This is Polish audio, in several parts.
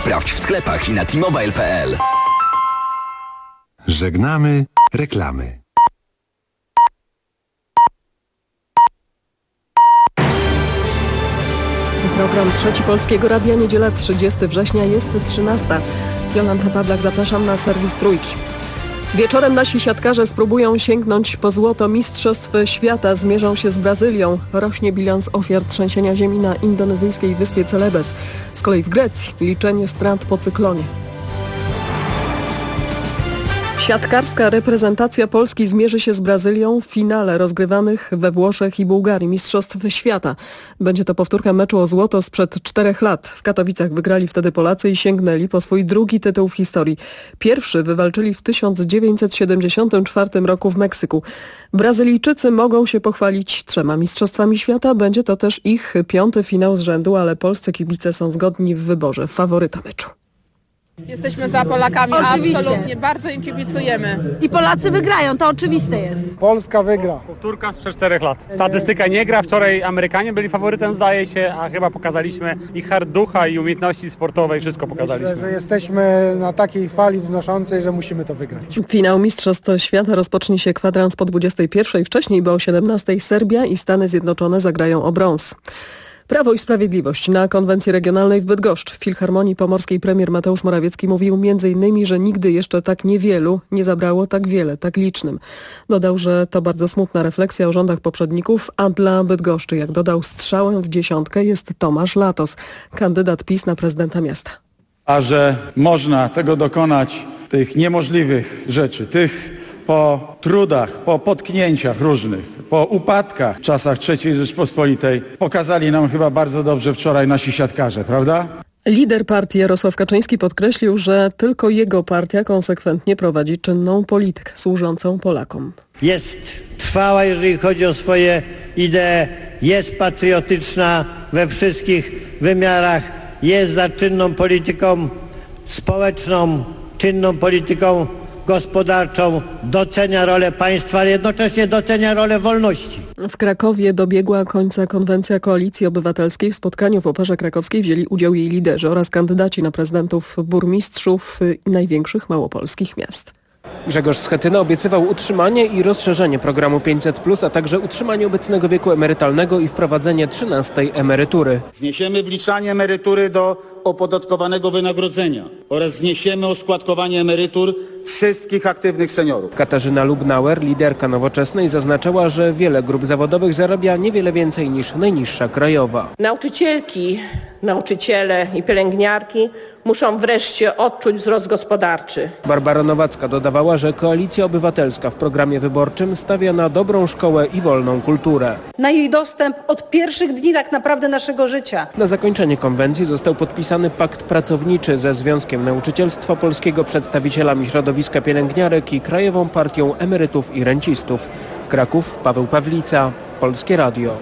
Sprawdź w sklepach i na t-mobile.pl. Żegnamy reklamy. Program Trzeci Polskiego Radia, niedziela 30 września, jest 13. Jolanta Pawlak, zapraszam na serwis Trójki. Wieczorem nasi siatkarze spróbują sięgnąć po złoto Mistrzostw Świata. Zmierzą się z Brazylią. Rośnie bilans ofiar trzęsienia ziemi na indonezyjskiej wyspie Celebes. Z kolei w Grecji liczenie strat po cyklonie. Siatkarska reprezentacja Polski zmierzy się z Brazylią w finale rozgrywanych we Włoszech i Bułgarii Mistrzostw Świata. Będzie to powtórka meczu o złoto sprzed 4 lat. W Katowicach wygrali wtedy Polacy i sięgnęli po swój drugi tytuł w historii. Pierwszy wywalczyli w 1974 roku w Meksyku. Brazylijczycy mogą się pochwalić 3 mistrzostwami świata. Będzie to też ich 5. finał z rzędu, ale polscy kibice są zgodni w wyborze faworyta meczu. Jesteśmy za Polakami, oczywiście. Absolutnie, bardzo im kibicujemy. I Polacy wygrają, to oczywiste jest. Polska wygra. Powtórka sprzed 4 lat. Statystyka nie gra. Wczoraj Amerykanie byli faworytem, zdaje się, a chyba pokazaliśmy ich hart ducha i umiejętności sportowej. Wszystko pokazaliśmy. Myślę, że jesteśmy na takiej fali wznoszącej, że musimy to wygrać. Finał Mistrzostw Świata rozpocznie się kwadrans po 21. Wcześniej, bo o 17. Serbia i Stany Zjednoczone zagrają o brąz. Prawo i Sprawiedliwość na konwencji regionalnej w Bydgoszcz. W Filharmonii Pomorskiej premier Mateusz Morawiecki mówił m.in., że nigdy jeszcze tak niewielu nie zabrało tak wiele, tak licznym. Dodał, że to bardzo smutna refleksja o rządach poprzedników, a dla Bydgoszczy, jak dodał, strzałem w dziesiątkę jest Tomasz Latos, kandydat PiS na prezydenta miasta. A że można tego dokonać, tych niemożliwych rzeczy, tych po trudach, po potknięciach różnych, po upadkach w czasach III Rzeczpospolitej pokazali nam chyba bardzo dobrze wczoraj nasi siatkarze, prawda? Lider partii Jarosław Kaczyński podkreślił, że tylko jego partia konsekwentnie prowadzi czynną politykę służącą Polakom. Jest trwała, jeżeli chodzi o swoje idee, jest patriotyczna we wszystkich wymiarach, jest za czynną polityką społeczną, czynną polityką gospodarczą, docenia rolę państwa, ale jednocześnie docenia rolę wolności. W Krakowie dobiegła końca konwencja Koalicji Obywatelskiej. W spotkaniu w Operze Krakowskiej wzięli udział jej liderzy oraz kandydaci na prezydentów, burmistrzów największych małopolskich miast. Grzegorz Schetyna obiecywał utrzymanie i rozszerzenie programu 500+, a także utrzymanie obecnego wieku emerytalnego i wprowadzenie 13. emerytury. Zniesiemy wliczanie emerytury do opodatkowanego wynagrodzenia oraz zniesiemy oskładkowanie emerytur wszystkich aktywnych seniorów. Katarzyna Lubnauer, liderka Nowoczesnej, zaznaczyła, że wiele grup zawodowych zarabia niewiele więcej niż najniższa krajowa. Nauczycielki, nauczyciele i pielęgniarki muszą wreszcie odczuć wzrost gospodarczy. Barbara Nowacka dodawała, że Koalicja Obywatelska w programie wyborczym stawia na dobrą szkołę i wolną kulturę. Na jej dostęp od pierwszych dni tak naprawdę naszego życia. Na zakończenie konwencji został podpisany pakt pracowniczy ze Związkiem Nauczycielstwa Polskiego, przedstawicielami środowiska pielęgniarek i Krajową Partią Emerytów i Rencistów. Kraków, Paweł Pawlica, Polskie Radio.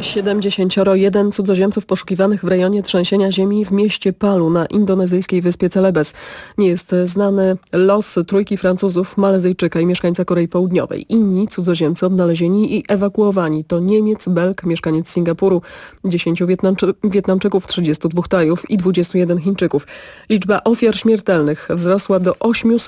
71 cudzoziemców poszukiwanych w rejonie trzęsienia ziemi w mieście Palu na indonezyjskiej wyspie Celebes. Nie jest znany los 3 Francuzów, Malezyjczyka i mieszkańca Korei Południowej. Inni cudzoziemcy odnalezieni i ewakuowani to Niemiec, Belg, mieszkaniec Singapuru, 10 Wietnamczyków, 32 Tajów i 21 Chińczyków. Liczba ofiar śmiertelnych wzrosła do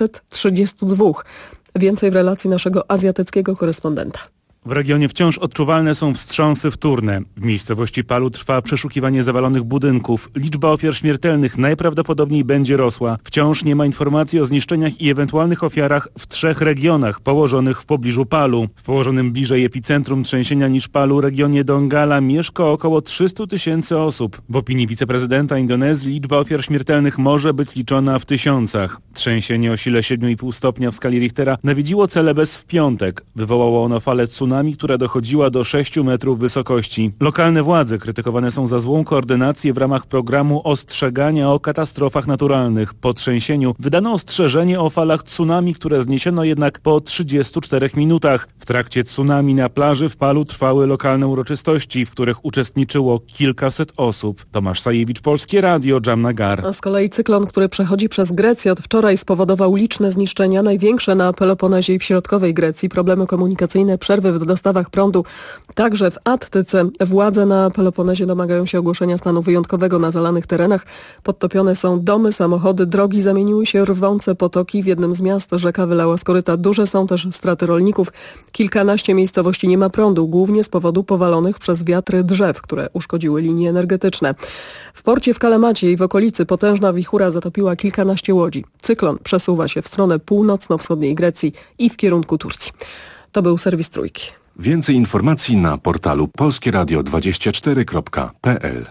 832. Więcej w relacji naszego azjatyckiego korespondenta. W regionie wciąż odczuwalne są wstrząsy wtórne. W miejscowości Palu trwa przeszukiwanie zawalonych budynków. Liczba ofiar śmiertelnych najprawdopodobniej będzie rosła. Wciąż nie ma informacji o zniszczeniach i ewentualnych ofiarach w 3 regionach położonych w pobliżu Palu. W położonym bliżej epicentrum trzęsienia niż Palu regionie Donggala mieszka około 300 000 osób. W opinii wiceprezydenta Indonezji liczba ofiar śmiertelnych może być liczona w tysiącach. Trzęsienie o sile 7,5 stopnia w skali Richtera nawiedziło Celebes w piątek. Wywołało ono falę tsunami, która dochodziła do 6 metrów wysokości. Lokalne władze krytykowane są za złą koordynację w ramach programu ostrzegania o katastrofach naturalnych. Po trzęsieniu wydano ostrzeżenie o falach tsunami, które zniesiono jednak po 34 minutach. W trakcie tsunami na plaży w Palu trwały lokalne uroczystości, w których uczestniczyło kilkaset osób. Tomasz Sajewicz, Polskie Radio, Jamnagar. A z kolei cyklon, który przechodzi przez Grecję od wczoraj, spowodował liczne zniszczenia, największe na Peloponezie i w środkowej Grecji, problemy komunikacyjne, przerwy w w dostawach prądu. Także w Attyce władze na Peloponezie domagają się ogłoszenia stanu wyjątkowego na zalanych terenach. Podtopione są domy, samochody, drogi zamieniły się w rwące potoki. W jednym z miast rzeka wylała z koryta. Duże są też straty rolników. Kilkanaście miejscowości nie ma prądu, głównie z powodu powalonych przez wiatry drzew, które uszkodziły linie energetyczne. W porcie w Kalamacie i w okolicy potężna wichura zatopiła kilkanaście łodzi. Cyklon przesuwa się w stronę północno-wschodniej Grecji i w kierunku Turcji. To był serwis Trójki. Więcej informacji na portalu polskieradio24.pl.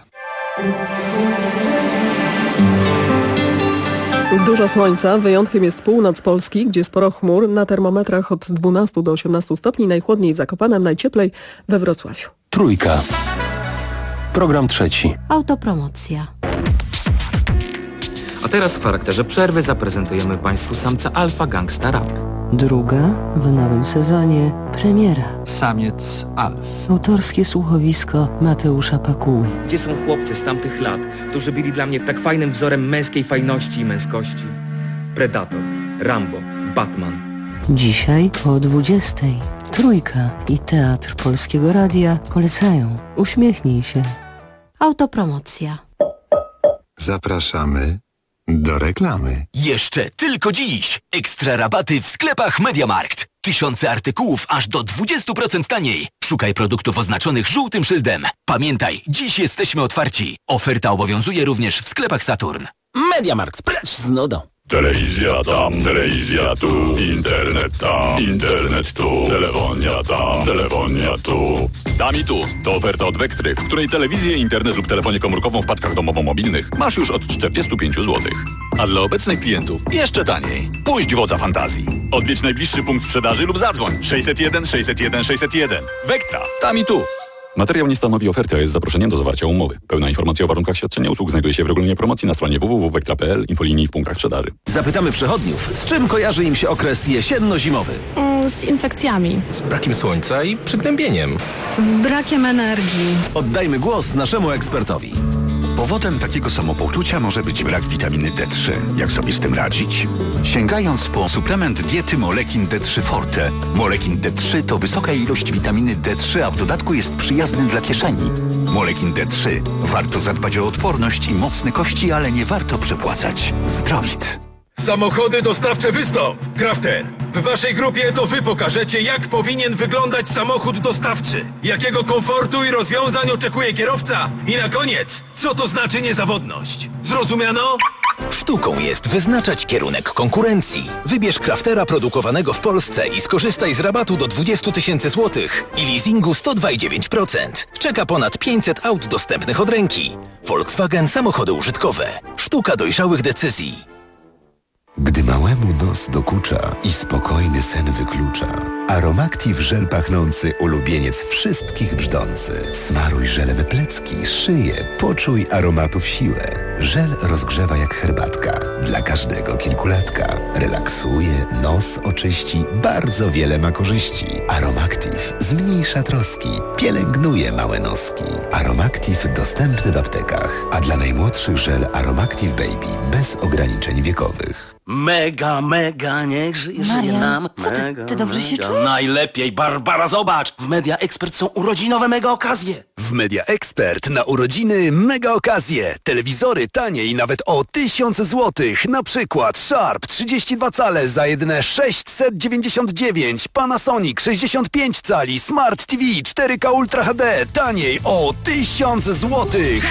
Dużo słońca, wyjątkiem jest północ Polski, gdzie sporo chmur, na termometrach od 12 do 18 stopni, najchłodniej w Zakopanem, najcieplej we Wrocławiu. Trójka. Program trzeci. Autopromocja. A teraz w charakterze przerwy zaprezentujemy Państwu samca Alfa Gangsta Rap. Druga w nowym sezonie premiera. Samiec Alf. Autorskie słuchowisko Mateusza Pakuły. Gdzie są chłopcy z tamtych lat, którzy byli dla mnie tak fajnym wzorem męskiej fajności i męskości? Predator, Rambo, Batman. Dzisiaj po 20:00. Trójka i Teatr Polskiego Radia polecają. Uśmiechnij się. Autopromocja. Zapraszamy do reklamy. Jeszcze tylko dziś. Ekstra rabaty w sklepach MediaMarkt. Tysiące artykułów aż do 20% taniej. Szukaj produktów oznaczonych żółtym szyldem. Pamiętaj, dziś jesteśmy otwarci. Oferta obowiązuje również w sklepach Saturn. MediaMarkt, precz z nudą. Telewizja tam, telewizja tu, internet tam, internet tu, telefonia tam, telefonia tu. Tam i tu. To oferta od Wektry, w której telewizję, internet lub telefonię komórkową w paczkach domowo-mobilnych masz już od 45 zł. A dla obecnych klientów jeszcze taniej. Puść wodza fantazji. Odwiedź najbliższy punkt sprzedaży lub zadzwoń 601 601 601. Wektra. Tam i tu. Materiał nie stanowi oferty, a jest zaproszeniem do zawarcia umowy. Pełna informacja o warunkach świadczenia usług znajduje się w regulaminie promocji na stronie www.wektra.pl, infolinii w punktach sprzedaży. Zapytamy przechodniów, z czym kojarzy im się okres jesienno-zimowy? Z infekcjami. Z brakiem słońca i przygnębieniem. Z brakiem energii. Oddajmy głos naszemu ekspertowi. Powodem takiego samopoczucia może być brak witaminy D3. Jak sobie z tym radzić? Sięgając po suplement diety Molekin D3 Forte. Molekin D3 to wysoka ilość witaminy D3, a w dodatku jest przyjazny dla kieszeni. Molekin D3. Warto zadbać o odporność i mocne kości, ale nie warto przepłacać. Zdrowit. Samochody dostawcze Wystąp! Crafter! W waszej grupie to wy pokażecie, jak powinien wyglądać samochód dostawczy. Jakiego komfortu i rozwiązań oczekuje kierowca. I na koniec, co to znaczy niezawodność. Zrozumiano? Sztuką jest wyznaczać kierunek konkurencji. Wybierz Craftera produkowanego w Polsce i skorzystaj z rabatu do 20 000 złotych i leasingu 102,9%. Czeka ponad 500 aut dostępnych od ręki. Volkswagen samochody użytkowe. Sztuka dojrzałych decyzji. Gdy małemu nos dokucza i spokojny sen wyklucza, Aromactive żel pachnący ulubieniec wszystkich brzdący. Smaruj żelem plecki, szyję, poczuj aromatów siłę. Żel rozgrzewa jak herbatka, dla każdego kilkulatka. Relaksuje, nos oczyści, bardzo wiele ma korzyści. Aromactive zmniejsza troski, pielęgnuje małe noski. Aromactive dostępny w aptekach, a dla najmłodszych żel Aromactive Baby bez ograniczeń wiekowych. Mega, niech żyje nam. Ty dobrze się czujesz? Najlepiej, Barbara, zobacz! W Media Expert są urodzinowe mega okazje. W Media Expert na urodziny mega okazje. Telewizory taniej nawet o 1000 zł. Na przykład Sharp 32 cale za jedyne 699. Panasonic 65 cali. Smart TV 4K Ultra HD taniej o 1000 zł.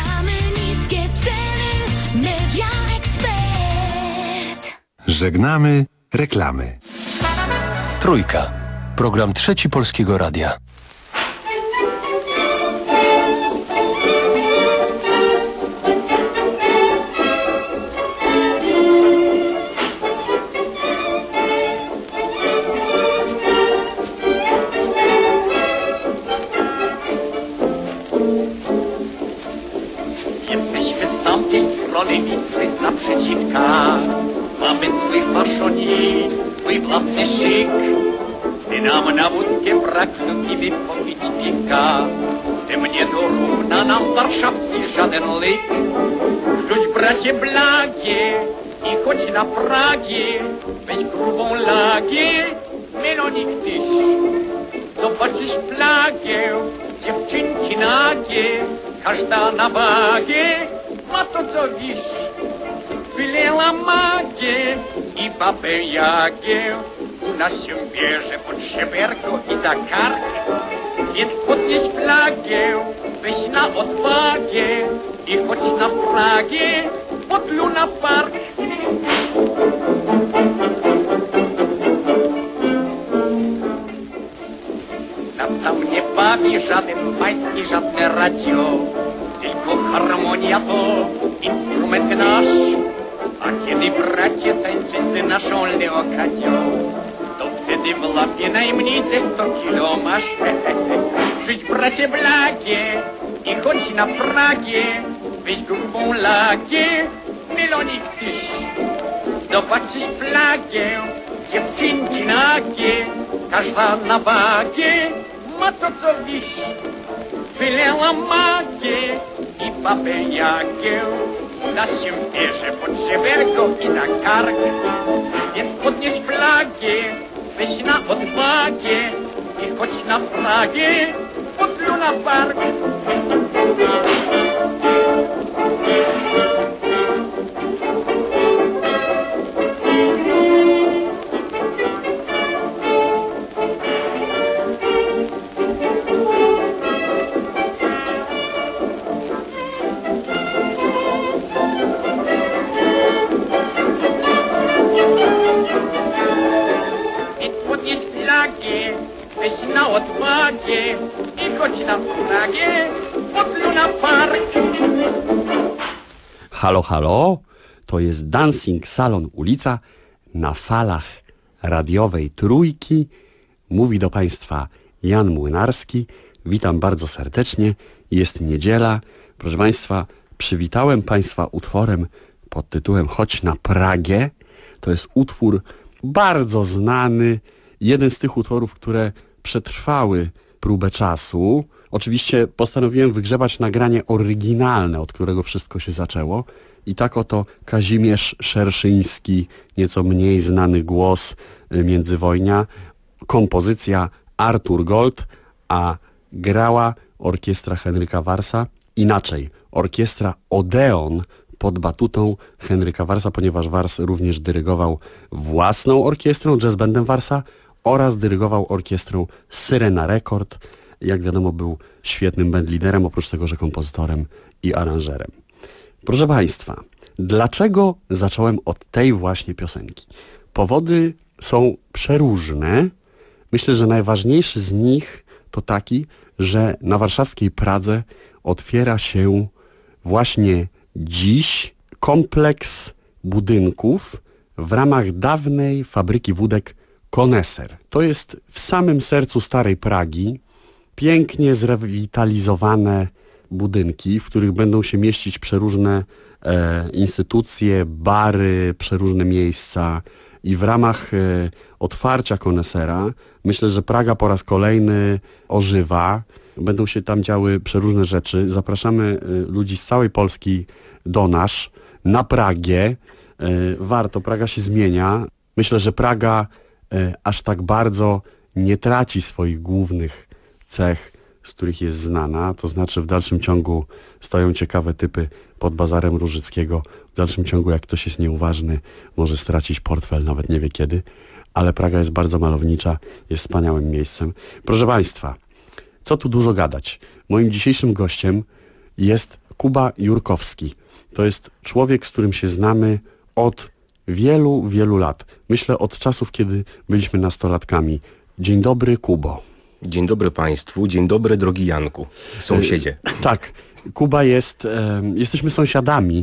Żegnamy reklamy. Trójka. Program trzeci Polskiego Radia. Jesteśmy z tamtej strony Wisły, z naprzeciwka. Mamy swój faszonik, swój własny szyk. Gdy nam na wódkę braknie popić piwka, ty mnie to równa nam warszawski żaden lyk. Rzuć bracie blagie i chodź na Pragie, weź grubą lagię, melonik tyś. zobaczysz flagę, dziewczynki nagie, każda na wagę ma to co wisz. Wyleła magię i babę Jagę, u nas się bierze pod szeberko i za kark. Więc podnieś flagę, weź na odwagę i chodź na Pragę pod Luna Park. Tam nie bawi żaden majt i żadne radio, tylko harmonia to instrument nasz. A kiedy bracie tańczycy naszą leokadią, to wtedy w lapie najmniej ze 100 kilo masz. Żyć bracie blagie i chodź na Pragę, weź grubą lagę, Milonik tyś. Zobaczysz flagę, dziewczynki nagie, każda na wagę ma to co wiś. Wyleła magię i babę Jagę, u nas się bierze pod żeberko i na kark. Więc podnieś flagę, weź na odwagę i chodź na Pragę pod Luna Park. Weź na odwagę i chodź na Pragę pod Luna Park. Halo, halo, to jest Dancing Salon Ulica na falach radiowej Trójki. Mówi do Państwa Jan Młynarski. Witam bardzo serdecznie. Jest niedziela. Proszę Państwa, przywitałem Państwa utworem pod tytułem Chodź na Pragę. To jest utwór bardzo znany. Jeden z tych utworów, które przetrwały próbę czasu. Oczywiście postanowiłem wygrzebać nagranie oryginalne, od którego wszystko się zaczęło. I tak oto Kazimierz Szerszyński, nieco mniej znany głos międzywojnia, kompozycja Artur Gold, a grała orkiestra Henryka Warsa. Inaczej, orkiestra Odeon pod batutą Henryka Warsa, ponieważ Wars również dyrygował własną orkiestrą, jazz bandem Warsa, oraz dyrygował orkiestrą Syrena Rekord. Jak wiadomo, był świetnym bandliderem, oprócz tego, że kompozytorem i aranżerem. Proszę Państwa, dlaczego zacząłem od tej właśnie piosenki? Powody są przeróżne. Myślę, że najważniejszy z nich to taki, że na warszawskiej Pradze otwiera się właśnie dziś kompleks budynków w ramach dawnej fabryki wódek Koneser. To jest w samym sercu starej Pragi pięknie zrewitalizowane budynki, w których będą się mieścić przeróżne instytucje, bary, przeróżne miejsca i w ramach otwarcia Konesera myślę, że Praga po raz kolejny ożywa. Będą się tam działy przeróżne rzeczy. Zapraszamy ludzi z całej Polski do nas na Pragę. Warto, Praga się zmienia. Myślę, że Praga aż tak bardzo nie traci swoich głównych cech, z których jest znana, to znaczy w dalszym ciągu stoją ciekawe typy pod bazarem Różyckiego, w dalszym ciągu jak ktoś jest nieuważny, może stracić portfel, nawet nie wie kiedy, ale Praga jest bardzo malownicza, jest wspaniałym miejscem. Proszę Państwa, co tu dużo gadać, moim dzisiejszym gościem jest Kuba Jurkowski. To jest człowiek, z którym się znamy od wielu, wielu lat. Myślę od czasów, kiedy byliśmy nastolatkami. Dzień dobry, Kubo. Dzień dobry Państwu, dzień dobry drogi Janku, sąsiedzie. Tak, Kuba jest, jesteśmy sąsiadami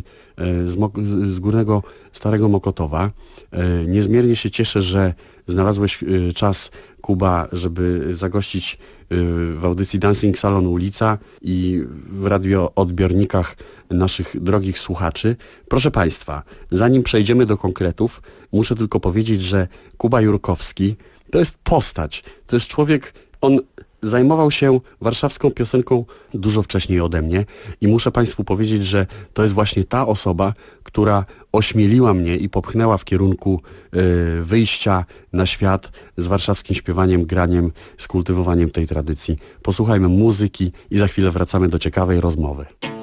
z Górnego Starego Mokotowa. Niezmiernie się cieszę, że znalazłeś czas, Kuba, żeby zagościć w audycji Dancing Salon Ulica i w radioodbiornikach naszych drogich słuchaczy. Proszę Państwa, zanim przejdziemy do konkretów, muszę tylko powiedzieć, że Kuba Jurkowski to jest postać, to jest człowiek, on zajmował się warszawską piosenką dużo wcześniej ode mnie i muszę Państwu powiedzieć, że to jest właśnie ta osoba, która ośmieliła mnie i popchnęła w kierunku wyjścia na świat z warszawskim śpiewaniem, graniem, z kultywowaniem tej tradycji. Posłuchajmy muzyki i za chwilę wracamy do ciekawej rozmowy.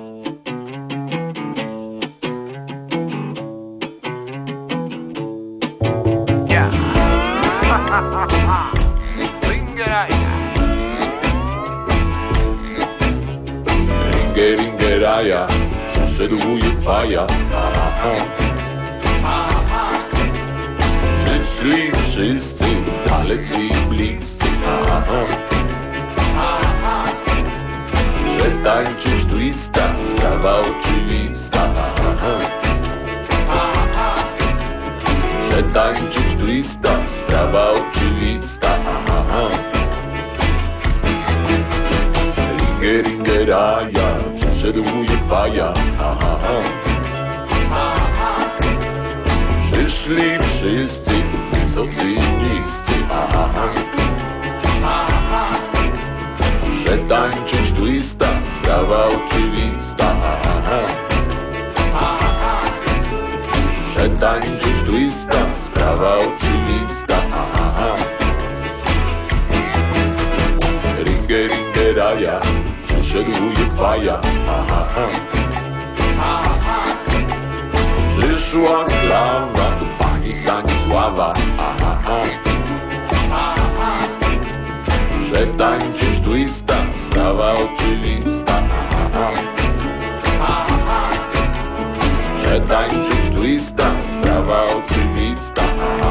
Ringeraja, przyszedł wujek Faja. Przyszli wszyscy, dalecy i bliscy. Przetańczyć twista, sprawa oczywista. Przetańczyć twista, sprawa oczywista. Ringeraja, przyszedł wujek Faja. Przyszli wszyscy, wysocy i niscy. Przetańczyć twista, sprawa oczywista. Przetańczyć twista, sprawa oczywista. Ringeraja, przyszedł wujek Faja. Przyszła klawa do pani Stanisława. Przetańczyć twista, sprawa oczywista. Przetańczyć twista, sprawa oczywista.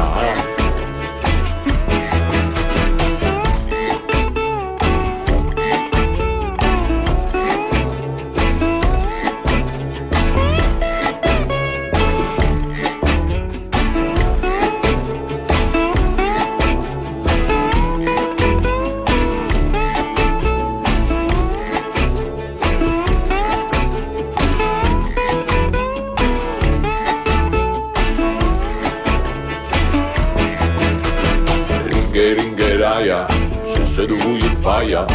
Ringeraja, przyszedł wujek Faja.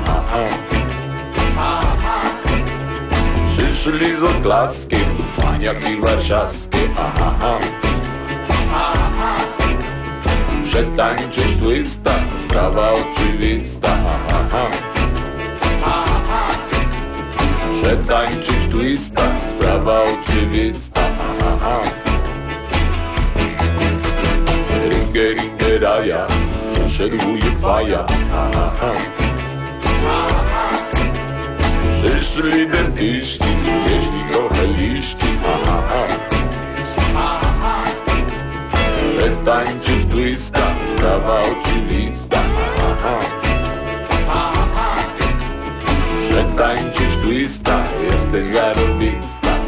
Przyszli z oklaskiem, cwaniaki warszawskie. Przetańczyć twista, sprawa oczywista. Przetańczyć twista, sprawa oczywista. Ringeraja, przyszedł wujek Faja. Przyszli dentyści, przywieźli trochę liści. Przetańczyć twista, sprawa oczywista. Przetańczyć twista, jesteś zarobista.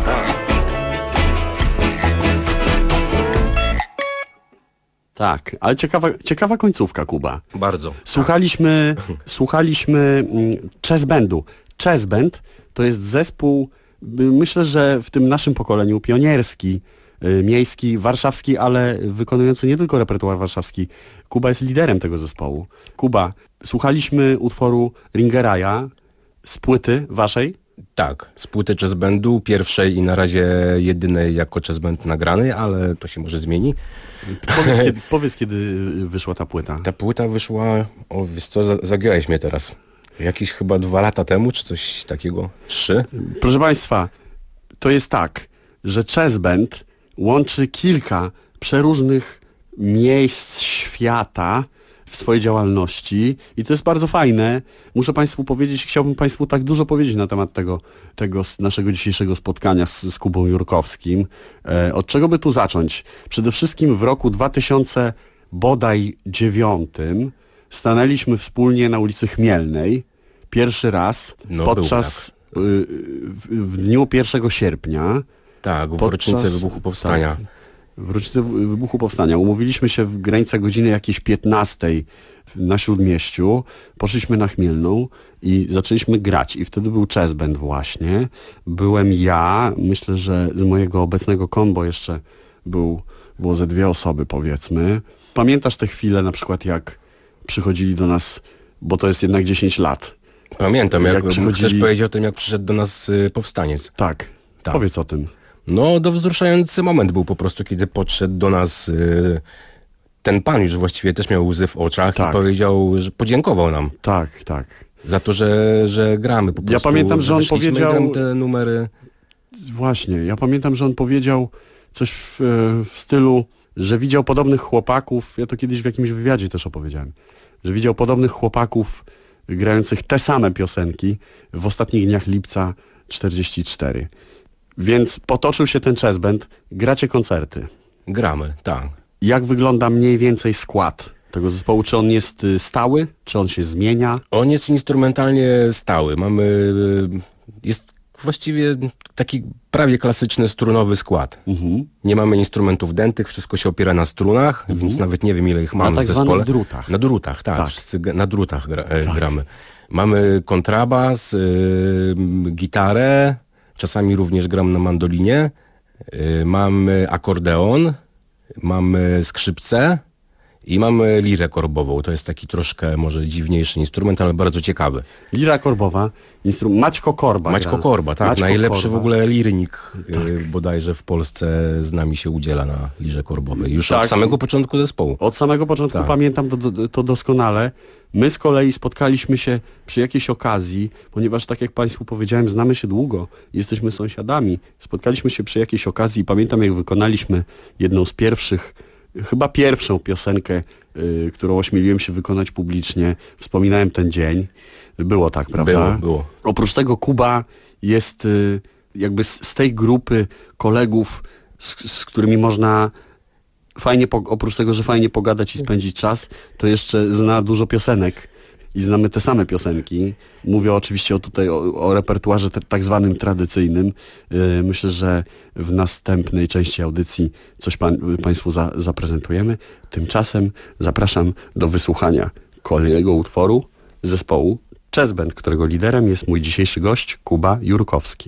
Tak, ale ciekawa końcówka, Kuba. Bardzo. Słuchaliśmy Chess Bandu. Chess Band to jest zespół, myślę, że w tym naszym pokoleniu pionierski, miejski, warszawski, ale wykonujący nie tylko repertuar warszawski. Kuba jest liderem tego zespołu. Kuba, słuchaliśmy utworu Ringeraja z płyty waszej? Tak, z płyty Chess Bandu, pierwszej i na razie jedynej jako Chess Band nagranej, ale to się może zmieni. Powiedz, kiedy wyszła ta płyta. Ta płyta wyszła, wiesz co, zagiąłeś mnie teraz. Jakieś chyba 2 lata temu, czy coś takiego? 3? Proszę Państwa, to jest tak, że Chess Band łączy kilka przeróżnych miejsc świata w swojej działalności i to jest bardzo fajne. Muszę Państwu powiedzieć, chciałbym Państwu tak dużo powiedzieć na temat tego naszego dzisiejszego spotkania z Kubą Jurkowskim. Od czego by tu zacząć? Przede wszystkim w roku 2009 stanęliśmy wspólnie na ulicy Chmielnej pierwszy raz podczas w dniu 1 sierpnia. Tak, w rocznicę wybuchu powstania. Tak, w rocznicę wybuchu powstania. Umówiliśmy się w granicach godziny jakiejś 15 na Śródmieściu. Poszliśmy na Chmielną i zaczęliśmy grać. I wtedy był Chess Band właśnie. Byłem ja, myślę, że z mojego obecnego kombo jeszcze było ze 2 osoby, powiedzmy. Pamiętasz te chwile, na przykład jak przychodzili do nas bo to jest jednak 10 lat. Pamiętam, jak chcesz powiedzieć o tym, jak przyszedł do nas powstaniec. Tak. Powiedz o tym. No, wzruszający moment był po prostu, kiedy podszedł do nas ten pan, już właściwie też miał łzy w oczach i powiedział, że podziękował nam. Tak. Za to, że gramy po prostu. Ja pamiętam, że on powiedział te numery. Właśnie, ja pamiętam, że on powiedział coś w stylu, że widział podobnych chłopaków, ja to kiedyś w jakimś wywiadzie też opowiedziałem, że widział podobnych chłopaków grających te same piosenki w ostatnich dniach lipca 44. Więc potoczył się ten jazz band, gracie koncerty. Gramy, tak. Jak wygląda mniej więcej skład tego zespołu? Czy on jest stały? Czy on się zmienia? On jest instrumentalnie stały. Jest właściwie taki prawie klasyczny strunowy skład. Nie mamy instrumentów dętych, wszystko się opiera na strunach, więc nawet nie wiem, ile ich mamy w zespole. Na tak zwanych drutach. Na drutach, tak. Wszyscy na drutach gramy. Mamy kontrabas, gitarę, czasami również gram na mandolinie, mamy akordeon, mamy skrzypce i mamy lirę korbową. To jest taki troszkę może dziwniejszy instrument, ale bardzo ciekawy. Lira korbowa, Maćko Korba. Maćko Korba, tak. Najlepszy w ogóle lirnik bodajże w Polsce z nami się udziela na lirze korbowej. Już od samego początku zespołu. Od samego początku pamiętam to doskonale. My z kolei spotkaliśmy się przy jakiejś okazji, ponieważ tak jak Państwu powiedziałem, znamy się długo, jesteśmy sąsiadami. Spotkaliśmy się przy jakiejś okazji i pamiętam, jak wykonaliśmy jedną z pierwszych, chyba pierwszą piosenkę, którą ośmieliłem się wykonać publicznie. Wspominałem ten dzień. Było tak, prawda? Było. Oprócz tego Kuba jest jakby z tej grupy kolegów, z którymi można fajnie, oprócz tego, że fajnie pogadać i spędzić czas, to jeszcze zna dużo piosenek i znamy te same piosenki. Mówię oczywiście o repertuarze tak zwanym tradycyjnym. Myślę, że w następnej części audycji coś Państwu zaprezentujemy. Tymczasem zapraszam do wysłuchania kolejnego utworu zespołu Jazz Band, którego liderem jest mój dzisiejszy gość Kuba Jurkowski.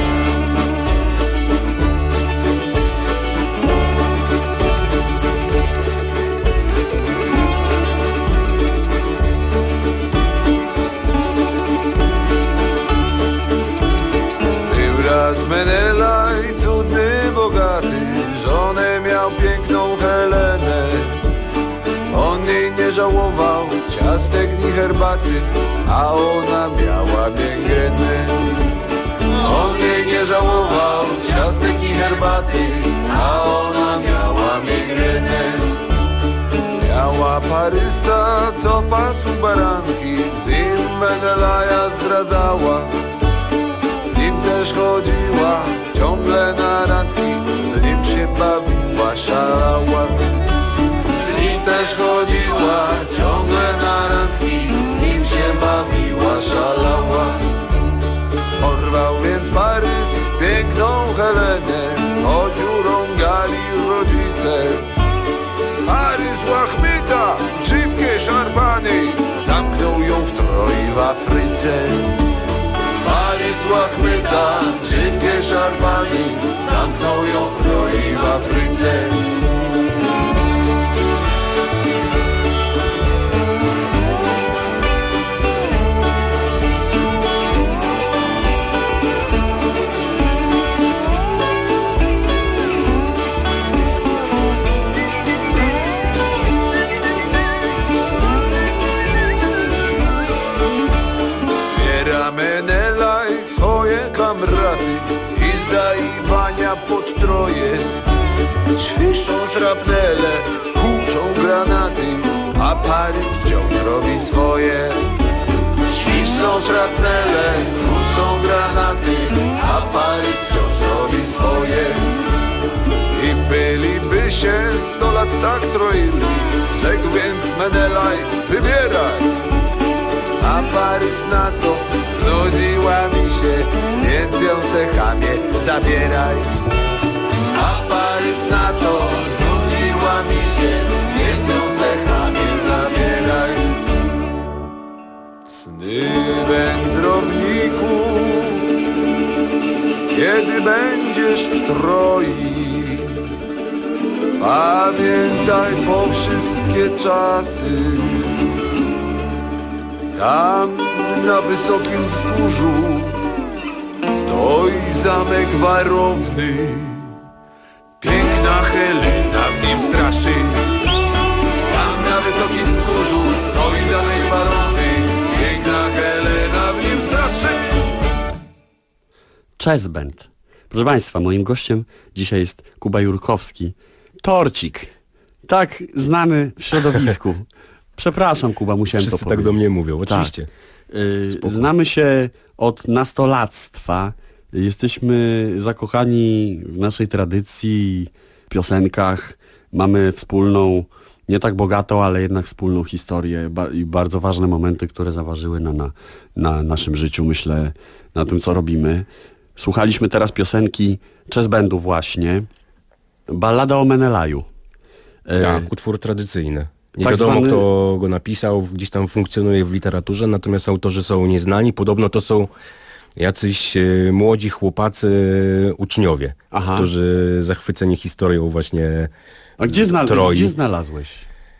Menelaj, cudny, bogaty, żonę miał piękną Helenę. On jej nie żałował ciastek ni herbaty, a ona miała migreny. On jej nie żałował ciastek ni herbaty, a ona miała migreny. Miała Parysa, co pasł baranki, z nim Menelaja zdradzała. Z nim też chodziła ciągle na randki, z nim się bawiła, szalała. Z nim też chodziła ciągle na randki, z nim się bawiła, szalała. Porwał więc Parys piękną Helenę, choć urągali rodzice. Parys łachmyta, grzywkę szarpany, zamknął ją w Troi w Afryce. Parys łachmyta, grzywkę szarpany, zamknął ją w Troi w Afryce. Menelaj swoje kamraty i zaiwania pod Troje. Świszczą szrapnele, huczą granaty, a Parys wciąż robi swoje. Świszczą szrapnele, huczą granaty, a Parys wciąż robi swoje. I byliby się 100 lat tak troili, rzekł więc Menelaj, wybieraj. A Parys na to, znudziła mi się, więc ją se, chamie, zabieraj. A Parys na to, znudziła mi się, więc ją se, chamie, zabieraj. Sny wędrowniku, kiedy będziesz w Troi, pamiętaj po wszystkie czasy, Tam na wysokim wzgórzu stoi zamek warowny. Piękna Helena w nim straszy. Tam na wysokim wzgórzu stoi zamek warowny. Piękna Helena w nim straszy. Chess Band. Proszę Państwa, moim gościem dzisiaj jest Kuba Jurkowski. Torcik. Tak znany w środowisku. Przepraszam, Kuba, musiałem Wszyscy to powiedzieć. tak do mnie mówią, oczywiście. Tak. Znamy się od nastolactwa. Jesteśmy zakochani w naszej tradycji, piosenkach. Mamy wspólną, nie tak bogatą, ale jednak wspólną historię i bardzo ważne momenty, które zaważyły na naszym życiu, myślę, na tym, co robimy. Słuchaliśmy teraz piosenki Chess Bandu właśnie. Ballada o Menelaju. Tak, utwór tradycyjny. Nie wiadomo, kto go napisał, gdzieś tam funkcjonuje w literaturze, natomiast autorzy są nieznani. Podobno to są jacyś młodzi chłopacy, uczniowie, którzy zachwyceni historią właśnie Troi. Gdzie znalazłeś?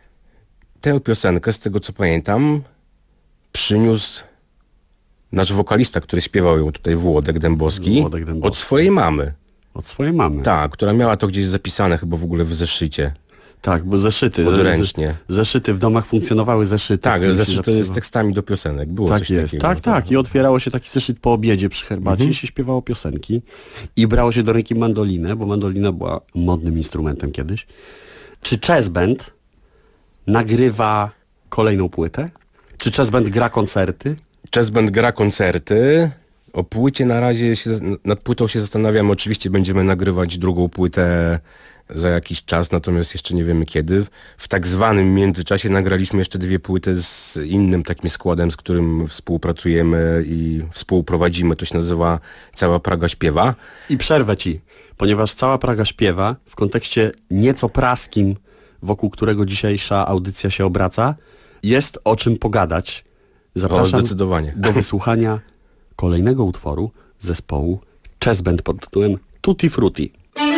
Tę piosenkę, z tego co pamiętam, przyniósł nasz wokalista, który śpiewał ją tutaj, Włodek Dębowski, od swojej mamy. Od swojej mamy? Tak, która miała to gdzieś zapisane chyba w ogóle w zeszycie. Tak, bo zeszyty. Podręcznie. Zeszyty, w domach funkcjonowały zeszyty. Tak, zeszyty z tekstami do piosenek. Było tak coś jest, takiego. Tak. I otwierało się taki zeszyt po obiedzie przy herbacie i się śpiewało piosenki. I brało się do ręki mandolinę, bo mandolina była modnym instrumentem kiedyś. Czy Chess Band nagrywa kolejną płytę? Czy Chess Band gra koncerty? Chess Band gra koncerty. O płycie na razie nad płytą się zastanawiamy. Oczywiście będziemy nagrywać drugą płytę za jakiś czas, natomiast jeszcze nie wiemy kiedy. W tak zwanym międzyczasie nagraliśmy jeszcze 2 płyty z innym takim składem, z którym współpracujemy i współprowadzimy. To się nazywa Cała Praga Śpiewa. I przerwę ci, ponieważ Cała Praga Śpiewa w kontekście nieco praskim, wokół którego dzisiejsza audycja się obraca, jest o czym pogadać. Zapraszam zdecydowanie do wysłuchania kolejnego utworu zespołu Chess Band pod tytułem Tutti Frutti.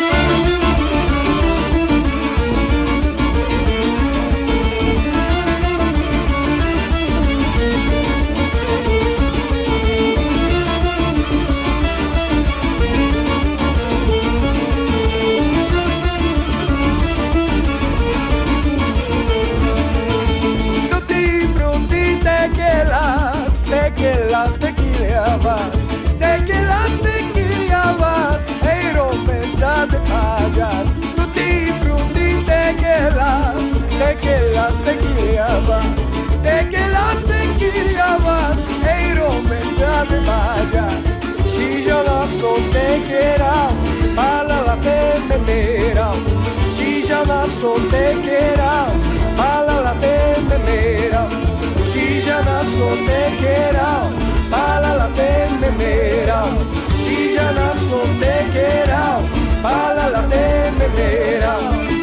Si yo no soy te quiera, para la temera. Si yo no soy te quiera, para la temera. Si yo no soy te quiera, para la temera. Si yo no soy te quiera, para la temera.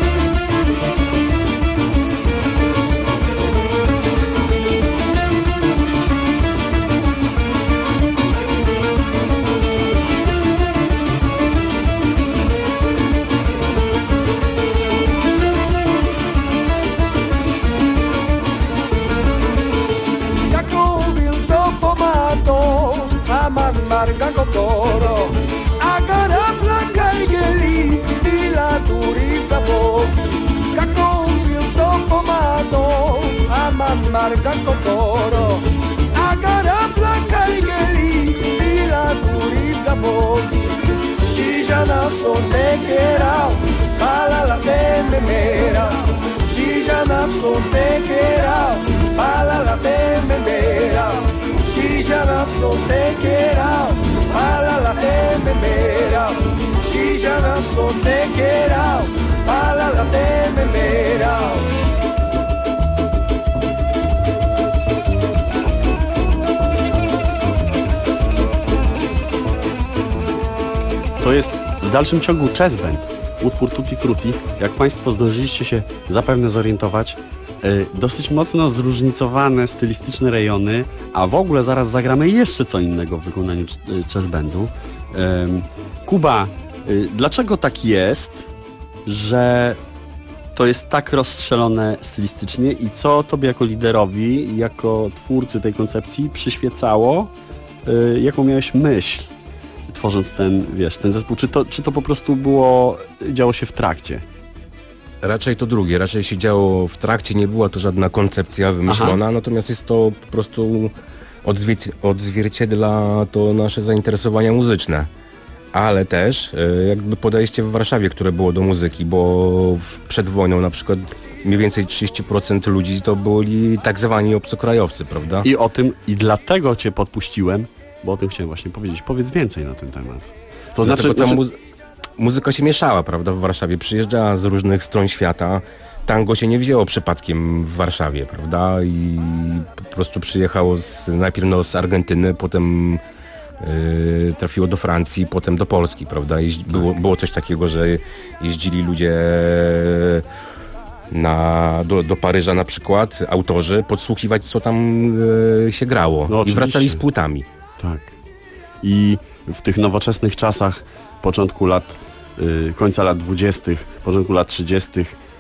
Marga Cotoro, Agara Blanca y Geli, y la Turiza Boki, Cacombi un topo mato, Aman Marga Cotoro, Agara Blanca y Geli, y la Turiza Boki, si ya no son te quiera, para la temera, si ya no son te quiera, para la temera. Si ya no soy te quiera, para la temera. Si ya no soy te quiera, para la temera. To jest w dalszym ciągu Chess Band, utwór Tutti Frutti. Jak Państwo zdążyliście się zapewne zorientować, dosyć mocno zróżnicowane stylistyczne rejony, a w ogóle zaraz zagramy jeszcze co innego w wykonaniu Chess Bandu. Kuba, dlaczego tak jest, że to jest tak rozstrzelone stylistycznie i co tobie jako liderowi, jako twórcy tej koncepcji przyświecało, jaką miałeś myśl, tworząc ten zespół? Czy to po prostu działo się w trakcie? Raczej to drugie, raczej się działo w trakcie, nie była to żadna koncepcja wymyślona, natomiast jest to po prostu odzwierciedla to nasze zainteresowania muzyczne. Ale też jakby podejście w Warszawie, które było do muzyki, bo przed wojną na przykład mniej więcej 30% ludzi to byli tak zwani obcokrajowcy, prawda? I dlatego cię podpuściłem, bo o tym chciałem właśnie powiedzieć. Powiedz więcej na ten temat. To znaczy muzyka się mieszała, prawda, w Warszawie. Przyjeżdżała z różnych stron świata. Tango się nie wzięło przypadkiem w Warszawie, prawda? I po prostu przyjechało najpierw z Argentyny, potem trafiło do Francji, potem do Polski, prawda? Było coś takiego, że jeździli ludzie do Paryża na przykład, autorzy, podsłuchiwać, co tam się grało. I wracali z płytami. Tak. I w tych nowoczesnych czasach początku lat, końca lat 20., początku lat 30.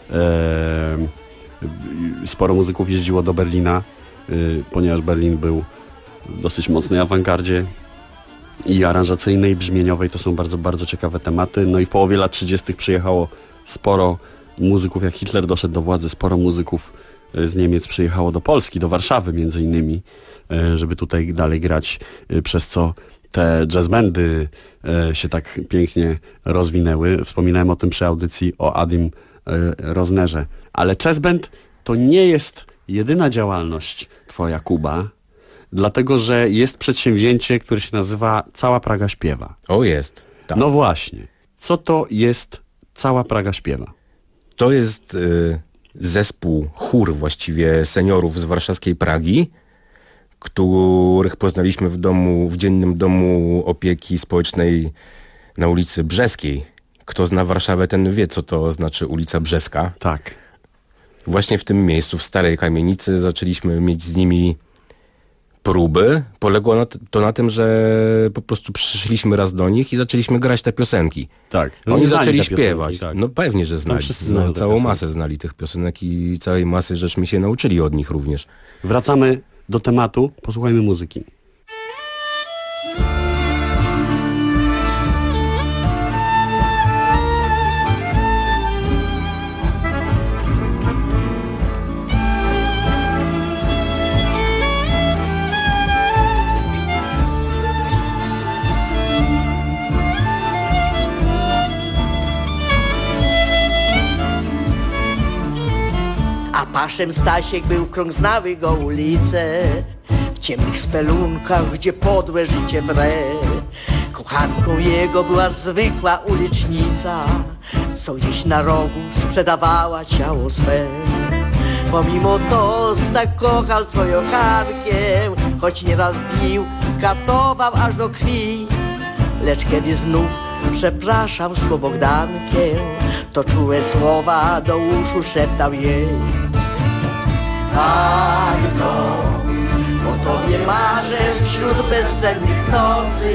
Sporo muzyków jeździło do Berlina, ponieważ Berlin był w dosyć mocnej awangardzie i aranżacyjnej, i brzmieniowej. To są bardzo, bardzo ciekawe tematy. No i w połowie lat 30. przyjechało sporo muzyków, jak Hitler doszedł do władzy, sporo muzyków z Niemiec przyjechało do Polski, do Warszawy między innymi, żeby tutaj dalej grać, przez co te jazzbandy się tak pięknie rozwinęły. Wspominałem o tym przy audycji o Adim Roznerze. Ale jazzband to nie jest jedyna działalność twoja, Kuba, dlatego że jest przedsięwzięcie, które się nazywa Cała Praga Śpiewa. O, jest. Tak. No właśnie. Co to jest Cała Praga Śpiewa? To jest zespół, chór właściwie seniorów z warszawskiej Pragi, których poznaliśmy w dziennym domu opieki społecznej na ulicy Brzeskiej. Kto zna Warszawę, ten wie, co to znaczy ulica Brzeska. Tak. Właśnie w tym miejscu, w starej kamienicy, zaczęliśmy mieć z nimi próby. Poległo to na tym, że po prostu przyszliśmy raz do nich i zaczęliśmy grać te piosenki. Tak. Oni zaczęli śpiewać. Piosenki, tak. No pewnie, że znali. No, całą masę znali tych piosenek i całej masy rzeczy mi się nauczyli od nich również. Wracamy do tematu, posłuchajmy muzyki. A paszem Stasiek był, krąg znały go ulice, w ciemnych spelunkach, gdzie podłe życie wre. Kochanką jego była zwykła ulicznica, co gdzieś na rogu sprzedawała ciało swe. Pomimo to tak kochał swoją Hankę, choć nieraz bił, katował aż do krwi. Lecz kiedy znów przepraszam swą Bogdankę, to czułe słowa do uszu szeptał jej. Hanko, o tobie marzę wśród bezsennych nocy.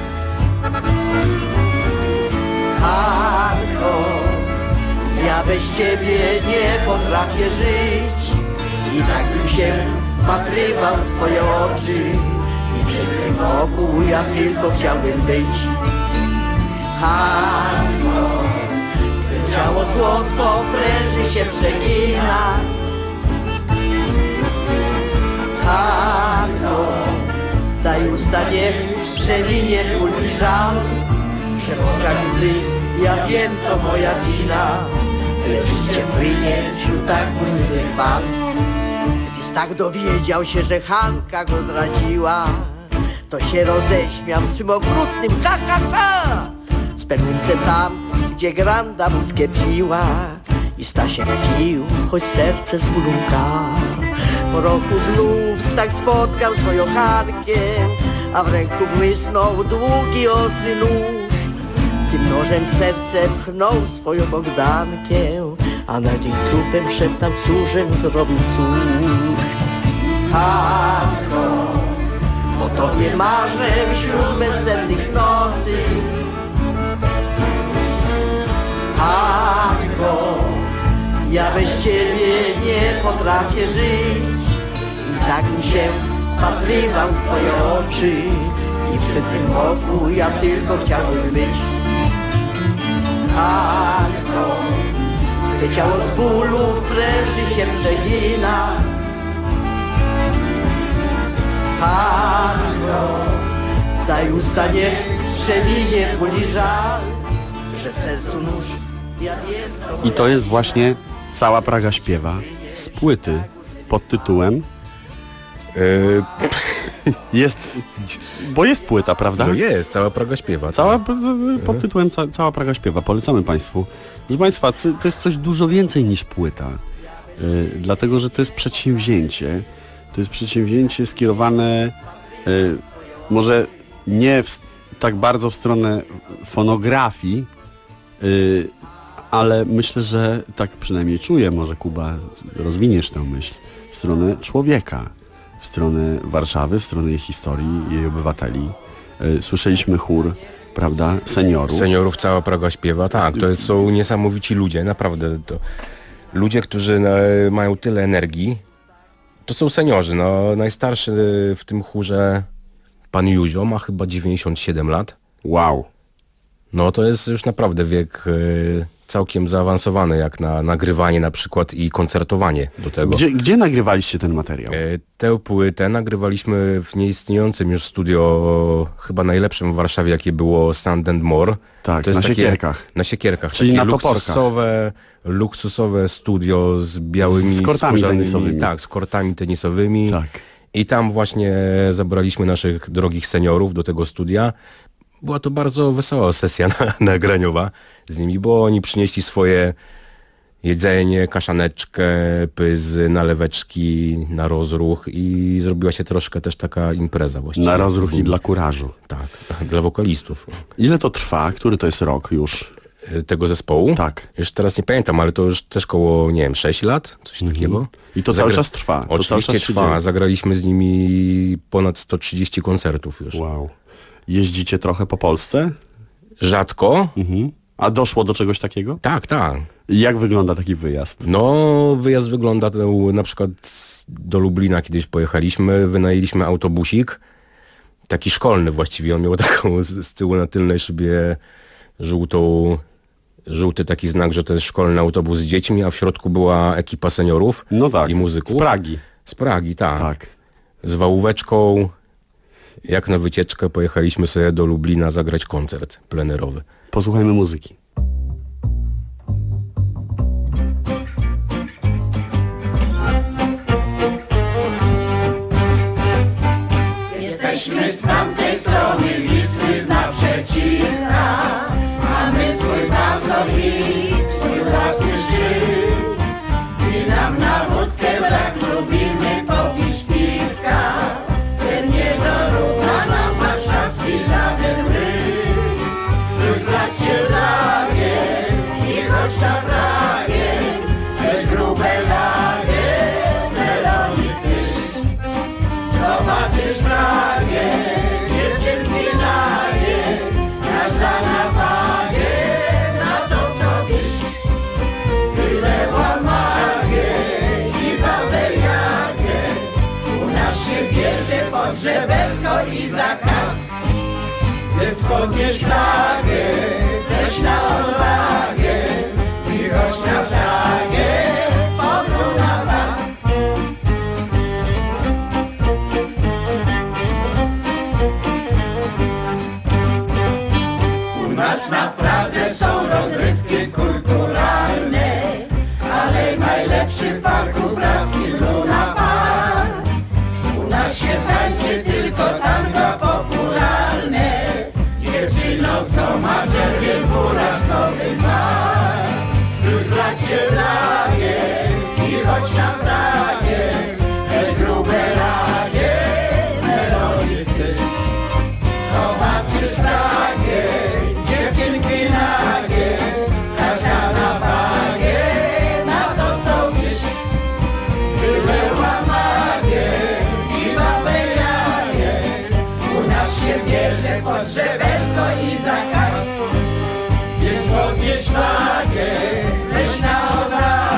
Hanko, ja bez ciebie nie potrafię żyć. I tak bym się wpatrywał w twoje oczy i przy tym oku ja tylko chciałbym być. Hanko, ciało złoto pręży się przegina. Hanko, daj usta niech przeminie ból i żal. Że w oczach łzy, ja wiem, to moja wina, lecz życie płynie wśród tak burzliwych fal. Gdy tak dowiedział się, że Hanka go zdradziła, to się roześmiał swym okrutnym ha, ha, ha. Spełnice tam, gdzie Granda wódkę piła, i Stasiek pił, choć serce z bólu łka. Po roku znów tak spotkał swoją Hankę, a w ręku błysnął długi, ostry nóż. Tym nożem w serce pchnął swoją Bogdankę, a nad jej trupem szeptał, cóżem zrobił cóż. Hanko, o tobie marzę wśród bezsennych nocy. Hanko, ja ciebie nie potrafię żyć. I tak mi się wpatrywał w twoje oczy i przy tym oku ja tylko chciałbym być. Hanko, twe ciało z bólu pręży się przegina. Hanko, daj usta, niech przewinie ból i żal, że w sercu nóż ja wiem. I to jest właśnie Cała Praga śpiewa z płyty pod tytułem jest, bo jest płyta, prawda? No jest, Cała Praga śpiewa. Pod tytułem Cała Praga śpiewa. Polecamy Państwu. Proszę Państwa, to jest coś dużo więcej niż płyta. Dlatego, że to jest przedsięwzięcie. To jest przedsięwzięcie skierowane może nie tak bardzo w stronę fonografii, ale myślę, że tak przynajmniej czuję, może Kuba rozwiniesz tę myśl, w stronę człowieka, w stronę Warszawy, w stronę jej historii, jej obywateli. Słyszeliśmy chór, prawda, seniorów. Seniorów Cała Praga śpiewa, tak, to są niesamowici ludzie, naprawdę. To ludzie, którzy mają tyle energii. To są seniorzy, no najstarszy w tym chórze pan Józio ma chyba 97 lat. Wow. No to jest już naprawdę wiek całkiem zaawansowany, jak na nagrywanie na przykład i koncertowanie do tego. Gdzie nagrywaliście ten materiał? Tę płytę nagrywaliśmy w nieistniejącym już studio, chyba najlepszym w Warszawie, jakie było Sand and More. Tak, to jest na Siekierkach. Na Siekierkach. Czyli takie na Toporkach. Luksusowe studio z białymi... Z kortami tenisowymi. Tak, z kortami tenisowymi. Tak. I tam właśnie zabraliśmy naszych drogich seniorów do tego studia. Była to bardzo wesoła sesja nagraniowa z nimi, bo oni przynieśli swoje jedzenie, kaszaneczkę, pyzy, naleweczki na rozruch i zrobiła się troszkę też taka impreza właściwie. Na rozruch i dla kurażu. Tak, dla wokalistów. Ile to trwa? Który to jest rok już? Tego zespołu? Tak. Już teraz nie pamiętam, ale to już też koło, nie wiem, 6 lat, coś takiego. I to cały czas trwa? Oczywiście trwa. Zagraliśmy z nimi ponad 130 koncertów już. Wow. Jeździcie trochę po Polsce? Rzadko. A doszło do czegoś takiego? Tak, tak. I jak wygląda taki wyjazd? No, wyjazd wygląda, na przykład do Lublina kiedyś pojechaliśmy, wynajęliśmy autobusik, taki szkolny właściwie, on miał taką z tyłu na tylnej szybie żółty taki znak, że to jest szkolny autobus z dziećmi, a w środku była ekipa seniorów i muzyków. Z Pragi. Z Pragi, tak. Z wałóweczką, jak na wycieczkę pojechaliśmy sobie do Lublina zagrać koncert plenerowy. Posłuchajmy muzyki. Jesteśmy z tamtej strony Wisły z naprzeciwka. Mamy swój fazolik, swój własny szyk. I nam na wódkę brak, lubimy popić piwka. Ten nie dorówna nam warszawski żaden łyk. Już bracie lagie i chodź na Pragę, weź grube lagie, melonik tyś. Zobaczysz Pragę, dziewczynki nagie, każda na wagę, na to co wiesz. Wyleła magię i babę jakie, u nas się bierze pod żeberko i za kaf. Więc podnieś flagę, weź na odwagę i chodź na Pragę, podróż na bank. U nas na Pradze są rozrywki kulturalne, ale najlepszy w parku praski Luna Park. U nas się tańczy tylko tango popularne, dziewczyno co ma czerwień buraczkowy bar. Już bracie lagie i chodź na Pragę, weź grube lagie, melonik tyś. Zobaczysz Pragę, dziewczynki nagie, każda na wagę, na to co wiesz. Wyleła magię i babę jagie, u nas się bierze pod żeberko i za kar. Więc podnieś flagę, weź na odwagę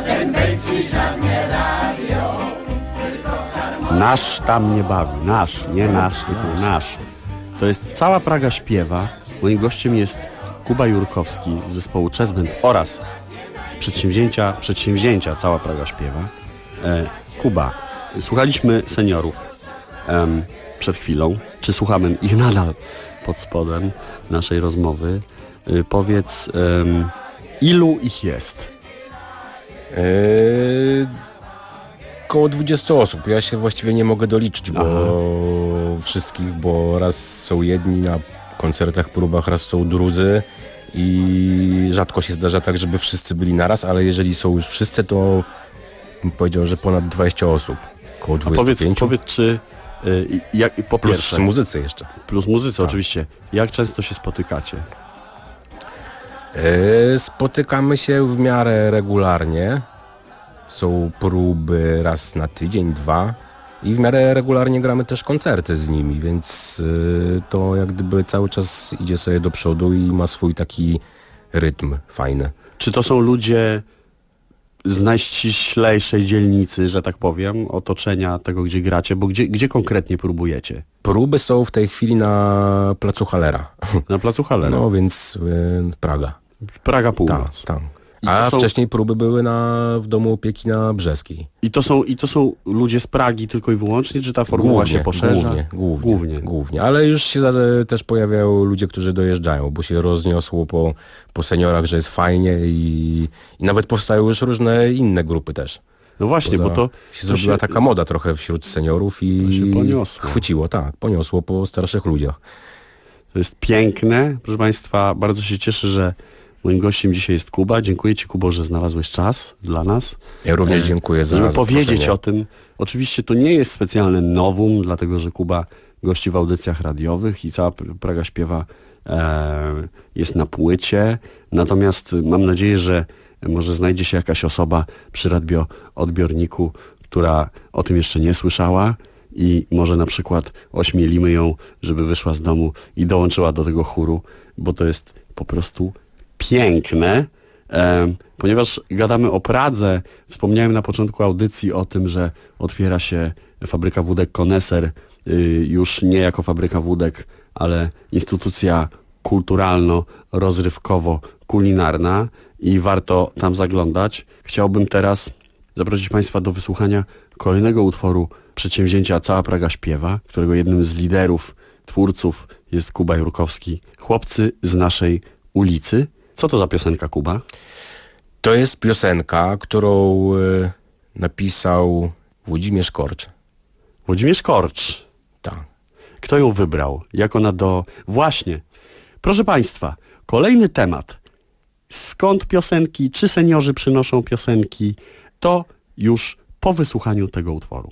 żaden bejcy, żadne radio. Nasz tam nie bawi. Nasz, nie nasz, tylko nasz. To jest Cała Praga śpiewa. Moim gościem jest Kuba Jurkowski z zespołu Chess Band oraz z przedsięwzięcia Cała Praga śpiewa. Kuba, słuchaliśmy seniorów przed chwilą. Czy słuchamy ich nadal pod spodem naszej rozmowy? Powiedz, ilu ich jest? Koło 20 osób. Ja się właściwie nie mogę doliczyć, wszystkich, bo raz są jedni na koncertach, próbach, raz są drudzy i rzadko się zdarza tak, żeby wszyscy byli naraz, ale jeżeli są już wszyscy, to bym powiedział, że ponad 20 osób. Koło 25. Powiedz, czy po pierwsze... Plus muzycy jeszcze. Plus muzycy, oczywiście. Jak często się spotykacie? Spotykamy się w miarę regularnie. Są próby raz na tydzień, 2 i w miarę regularnie gramy też koncerty z nimi, więc to jak gdyby cały czas idzie sobie do przodu i ma swój taki rytm fajny. Czy to są ludzie z najściślejszej dzielnicy, że tak powiem, otoczenia tego, gdzie gracie, bo gdzie konkretnie próbujecie? Próby są w tej chwili na Placu Hallera. Na Placu Hallera? No więc Praga. Praga Północ. Tak. A wcześniej próby były w Domu Opieki na Brzeskiej. I to są ludzie z Pragi tylko i wyłącznie, czy ta formuła się poszerza? Głównie. Ale już się też pojawiają ludzie, którzy dojeżdżają, bo się rozniosło po seniorach, że jest fajnie i nawet powstają już różne inne grupy też. No właśnie, bo to się zrobiła taka moda trochę wśród seniorów i się poniosło. Chwyciło, poniosło po starszych ludziach. To jest piękne. Proszę Państwa, bardzo się cieszę, że moim gościem dzisiaj jest Kuba. Dziękuję Ci, Kubo, że znalazłeś czas dla nas. Ja również dziękuję za zaproszenie. Powiedzieć o tym. Oczywiście to nie jest specjalne nowum, dlatego że Kuba gości w audycjach radiowych i Cała Praga śpiewa jest na płycie. Natomiast mam nadzieję, że może znajdzie się jakaś osoba przy radioodbiorniku, która o tym jeszcze nie słyszała i może na przykład ośmielimy ją, żeby wyszła z domu i dołączyła do tego chóru, bo to jest po prostu piękne. Ponieważ gadamy o Pradze, wspomniałem na początku audycji o tym, że otwiera się fabryka wódek Koneser, już nie jako fabryka wódek, ale instytucja kulturalno-rozrywkowo-kulinarna i warto tam zaglądać. Chciałbym teraz zaprosić Państwa do wysłuchania kolejnego utworu przedsięwzięcia Cała Praga śpiewa, którego jednym z liderów, twórców jest Kuba Jurkowski. Chłopcy z naszej ulicy. Co to za piosenka, Kuba? To jest piosenka, którą napisał Włodzimierz Korcz. Włodzimierz Korcz? Tak. Kto ją wybrał? Jak ona Właśnie. Proszę Państwa, kolejny temat. Skąd piosenki? Czy seniorzy przynoszą piosenki? To już po wysłuchaniu tego utworu.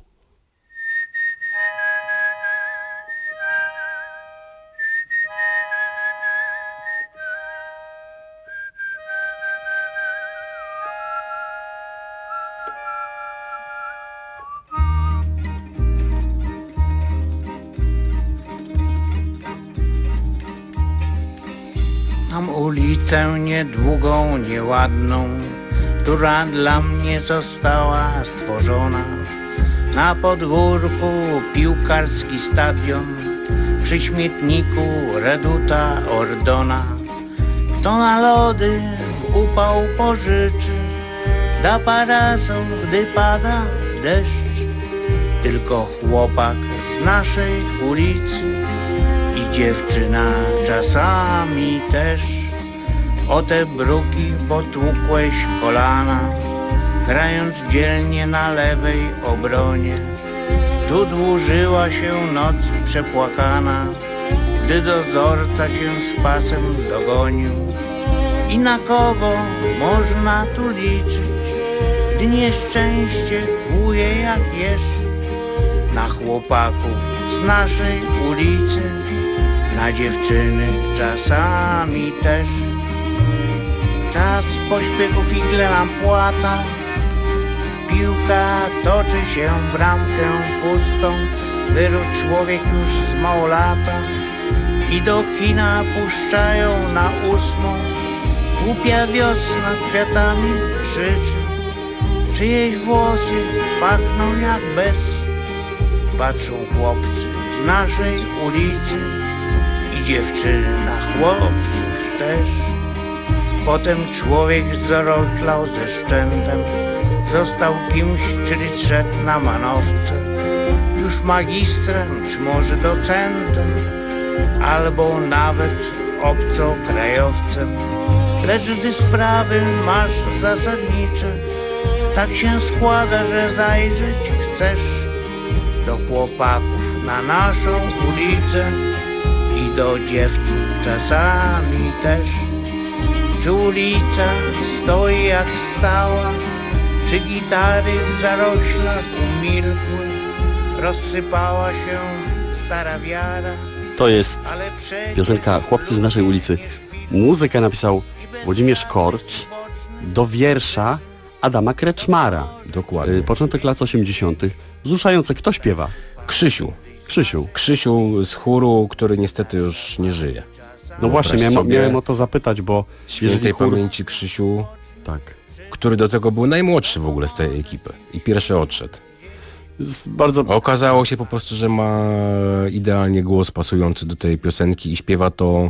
Mam ulicę niedługą, nieładną, która dla mnie została stworzona. Na podwórku piłkarski stadion, przy śmietniku reduta Ordona. Kto na lody w upał pożyczy, da parasol, gdy pada deszcz. Tylko chłopak z naszej ulicy i dziewczyna czasami też. O te bruki potłukłeś kolana, grając dzielnie na lewej obronie. Tu dłużyła się noc przepłakana, gdy dozorca się z pasem dogonił. I na kogo można tu liczyć, gdy nieszczęście kłuje jak jeż? Na chłopaków z naszej ulicy, na dziewczyny czasami też. Czas pośpiechów igle nam płata, piłka toczy się w bramkę pustą. Wyrósł człowiek już z małolata i do kina puszczają na 8. Głupia wiosna kwiatami krzyczy, Czyjeś włosy pachną jak bez. Patrzą chłopcy z naszej ulicy i dziewczyny na chłopców też. Potem człowiek zarojklał ze szczętem, został kimś, czyli szedł na manowce. Już magistrem, czy może docentem, albo nawet obcokrajowcem. Lecz gdy sprawy masz zasadnicze, tak się składa, że zajrzeć chcesz do chłopaków na naszą ulicę i do dziewczyn czasami też. Czy ulica stoi jak stała, czy gitary w zaroślach umilkły, rozsypała się stara wiara. To jest piosenka Chłopcy z naszej ulicy. Muzykę napisał Włodzimierz Korcz do wiersza Adama Kreczmara. Dokładnie. Początek lat 80. Wzruszające. Kto śpiewa? Krzysiu z chóru, który niestety już nie żyje. No właśnie, miałem o to zapytać, bo świętej pamięci Krzysiu, tak, który do tego był najmłodszy w ogóle z tej ekipy i pierwszy odszedł. Okazało się po prostu, że ma idealnie głos pasujący do tej piosenki i śpiewa to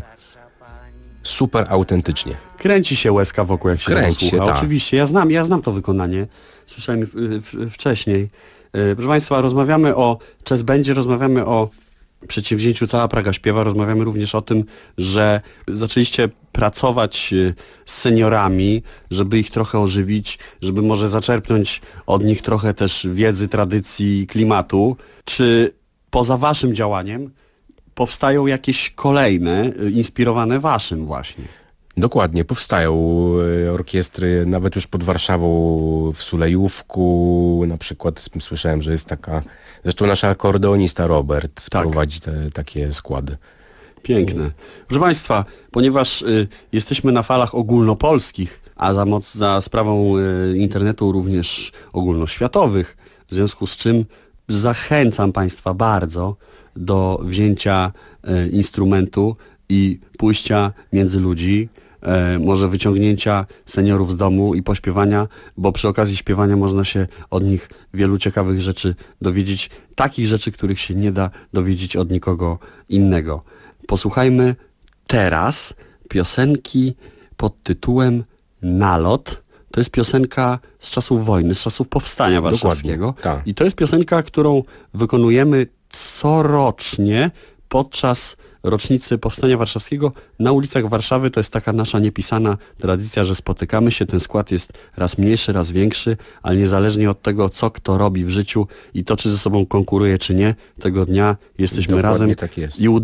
super autentycznie. Kręci się łezka wokół, jak się słucha. Tak. Oczywiście, ja znam to wykonanie. Słyszałem wcześniej. Proszę Państwa, rozmawiamy o Chess Bandzie, rozmawiamy o przedsięwzięciu Cała Praga Śpiewa. Rozmawiamy również o tym, że zaczęliście pracować z seniorami, żeby ich trochę ożywić, żeby może zaczerpnąć od nich trochę też wiedzy, tradycji, klimatu. Czy poza waszym działaniem powstają jakieś kolejne, inspirowane waszym właśnie? Dokładnie, powstają orkiestry nawet już pod Warszawą, w Sulejówku, na przykład słyszałem, że jest taka, zresztą nasz akordeonista Robert prowadzi takie składy. Piękne. Proszę Państwa, ponieważ jesteśmy na falach ogólnopolskich, a za sprawą internetu również ogólnoświatowych, w związku z czym zachęcam Państwa bardzo do wzięcia instrumentu i pójścia między ludzi, może wyciągnięcia seniorów z domu i pośpiewania, bo przy okazji śpiewania można się od nich wielu ciekawych rzeczy dowiedzieć, takich rzeczy, których się nie da dowiedzieć od nikogo innego. Posłuchajmy teraz piosenki pod tytułem Nalot. To jest piosenka z czasów wojny, z czasów powstania warszawskiego. Tak. I to jest piosenka, którą wykonujemy corocznie podczas rocznicy Powstania Warszawskiego na ulicach Warszawy. To jest taka nasza niepisana tradycja, że spotykamy się. Ten skład jest raz mniejszy, raz większy, ale niezależnie od tego, co kto robi w życiu i to, czy ze sobą konkuruje, czy nie, tego dnia jesteśmy razem tak jest. I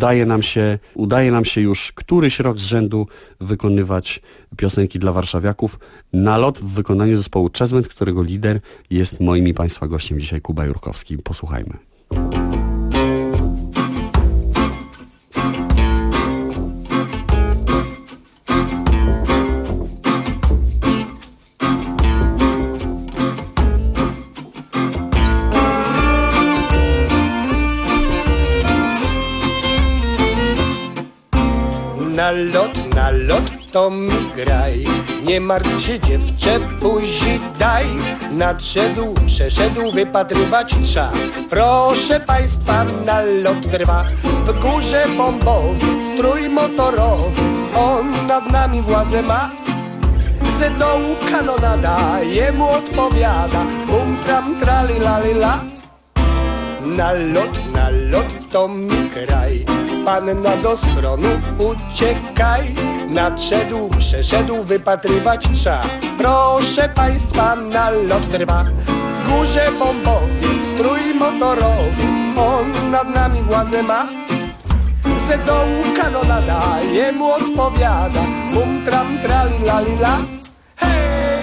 udaje nam się już któryś rok z rzędu wykonywać piosenki dla warszawiaków. Nalot w wykonaniu zespołu Chess Band, którego lider jest moim i Państwa gościem dzisiaj Kuba Jurkowski. Posłuchajmy. Na lot to mi graj, nie martw się dziewczę, buzi daj. Nadszedł, przeszedł, wypatrywać trza. Proszę Państwa, na lot trwa. W górze bombowiec, strój motorowy, on nad nami władzę ma. Ze dołu kanonada, jemu odpowiada, tram trali la. Na lot to mi kraj, panna do schronu uciekaj. Nadszedł, przeszedł, wypatrywać trza. Proszę Państwa, na lot trwa. W górze bombowiec, strój motorowy, on nad nami władzę ma. Ze dołu kanonada, jemu odpowiada, tram trali la. Hej!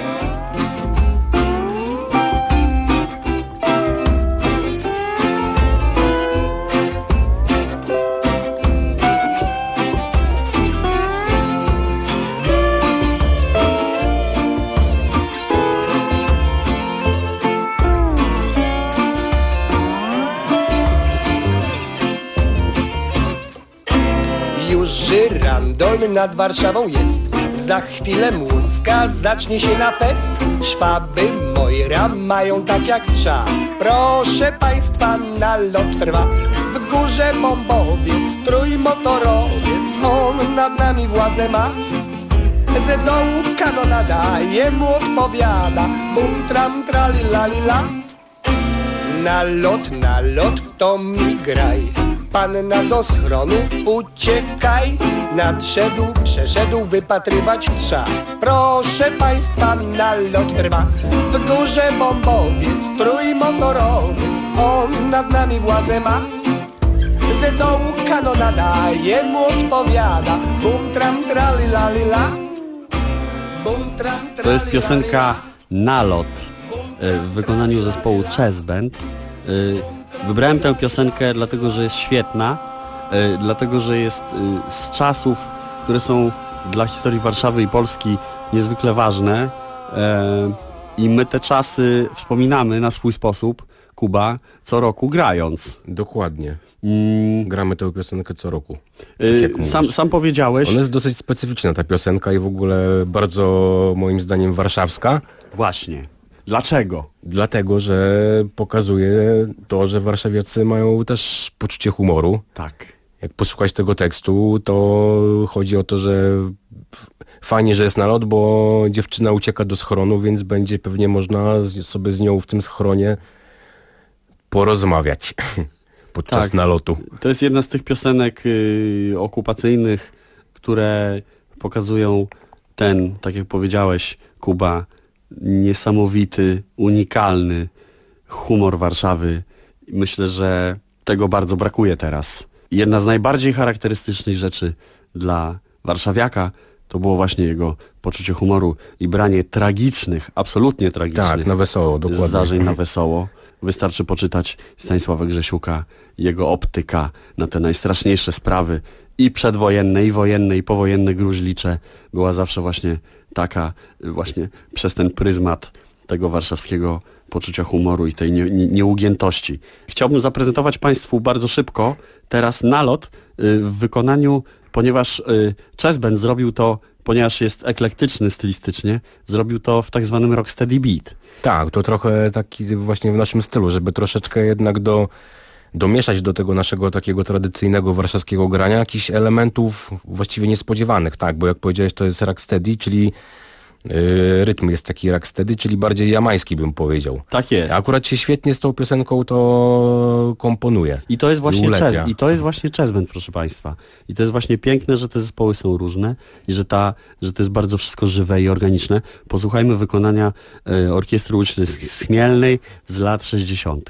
Żyrandol nad Warszawą jest. Za chwilę Łódzka zacznie się na fest. Szwaby moje bajra mają tak jak trza. Proszę państwa, nalot trwa. W górze bombowiec, trójmotorowiec, on nad nami władzę ma. Ze dołu kanonada jemu odpowiada, bum tram tralilalila. Nalot w to mi graj, panna do schronu uciekaj. Przeszedł, wypatrywać trza. Proszę państwa, nalot trwa. W górze bombowiec, trójmotorowiec, on nad nami władzę ma. Ze dołu kanonada jemu odpowiada, bum tram tralilalila. To jest piosenka Nalot w wykonaniu zespołu Chess Band. Wybrałem tę piosenkę dlatego, że jest świetna, dlatego, że jest z czasów, które są dla historii Warszawy i Polski niezwykle ważne i my te czasy wspominamy na swój sposób, Kuba, co roku grając. Dokładnie. Gramy tę piosenkę co roku. Sam powiedziałeś. Ona jest dosyć specyficzna, ta piosenka, i w ogóle bardzo, moim zdaniem, warszawska. Właśnie. Dlaczego? Dlatego, że pokazuje to, że warszawiacy mają też poczucie humoru. Tak. Jak posłuchać tego tekstu, to chodzi o to, że fajnie, że jest nalot, bo dziewczyna ucieka do schronu, więc będzie pewnie można sobie z nią w tym schronie porozmawiać podczas nalotu. To jest jedna z tych piosenek okupacyjnych, które pokazują ten, tak jak powiedziałeś, Kuba, niesamowity, unikalny humor Warszawy. Myślę, że tego bardzo brakuje teraz. Jedna z najbardziej charakterystycznych rzeczy dla warszawiaka to było właśnie jego poczucie humoru i branie tragicznych, absolutnie tragicznych na wesoło, dokładnie. Zdarzeń na wesoło. Wystarczy poczytać Stanisława Grzesiuka, jego optyka na te najstraszniejsze sprawy, i przedwojenne, i wojenne, i powojenne gruźlicze, była zawsze właśnie taka, właśnie przez ten pryzmat tego warszawskiego poczucia humoru i tej nieugiętości. Chciałbym zaprezentować Państwu bardzo szybko teraz nalot w wykonaniu, ponieważ Chess Band zrobił to, ponieważ jest eklektyczny stylistycznie, zrobił to w tak zwanym rocksteady beat. Tak, to trochę taki właśnie w naszym stylu, żeby troszeczkę jednak domieszać do tego naszego takiego tradycyjnego warszawskiego grania jakichś elementów właściwie niespodziewanych, tak, bo jak powiedziałeś, to jest rocksteady, czyli rytm jest taki rocksteady, czyli bardziej jamański, bym powiedział. Tak jest. Akurat się świetnie z tą piosenką to komponuje. I to jest właśnie Chess Band, proszę Państwa. I to jest właśnie piękne, że te zespoły są różne i że to jest bardzo wszystko żywe i organiczne. Posłuchajmy wykonania Orkiestry Ulicznej z Chmielnej z lat 60.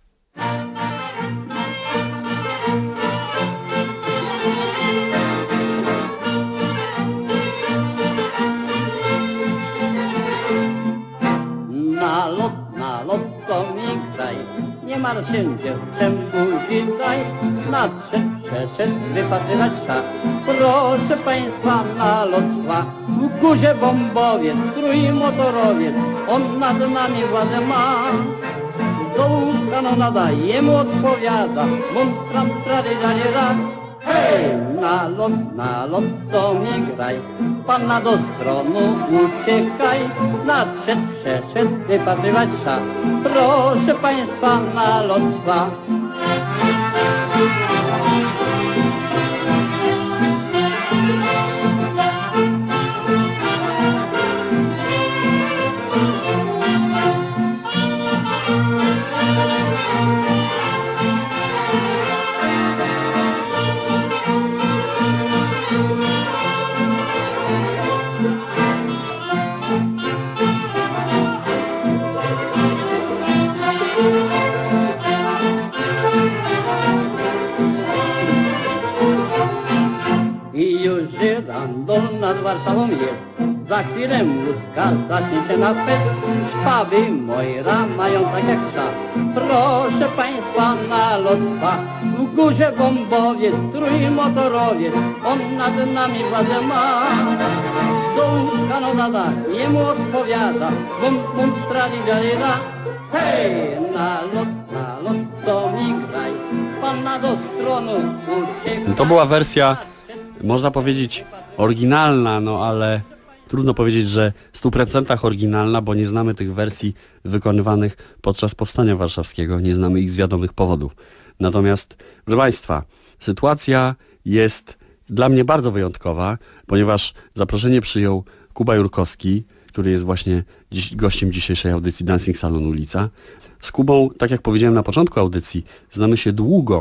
Nalot to mi kraj, nie martw się dziewczę, witaj, przeszedł, wypatrywać trzeba. Proszę państwa, nalot trwa, w górze bombowiec, trójmotorowiec, on nad nami władzę ma. Z dołu kanonada jemu odpowiada, monstram tradyżaniera. Hej, nalot to mi graj, panna do stronu uciekaj, przeszedł, wypatrywać trzeba. Proszę państwa, nalot trwa. Żyrandol nad Warszawą jest, za chwilę łuska zacznie się na fest. Szpaby Mojra mają tak jak trzeba. Proszę państwa, nalot trwa, w górze bombowiec, trójmotorowiec, on nad nami władzę ma. Z dołu kanonada jemu odpowiada, bum bum tradigalila. Hej, nalot to mi graj, panna do stronu ucieka. To była wersja, można powiedzieć, oryginalna, no ale trudno powiedzieć, że w 100% oryginalna, bo nie znamy tych wersji wykonywanych podczas Powstania Warszawskiego, nie znamy ich z wiadomych powodów. Natomiast, proszę Państwa, sytuacja jest dla mnie bardzo wyjątkowa, ponieważ zaproszenie przyjął Kuba Jurkowski, który jest właśnie gościem dzisiejszej audycji Dancing Salon Ulica. Z Kubą, tak jak powiedziałem na początku audycji, znamy się długo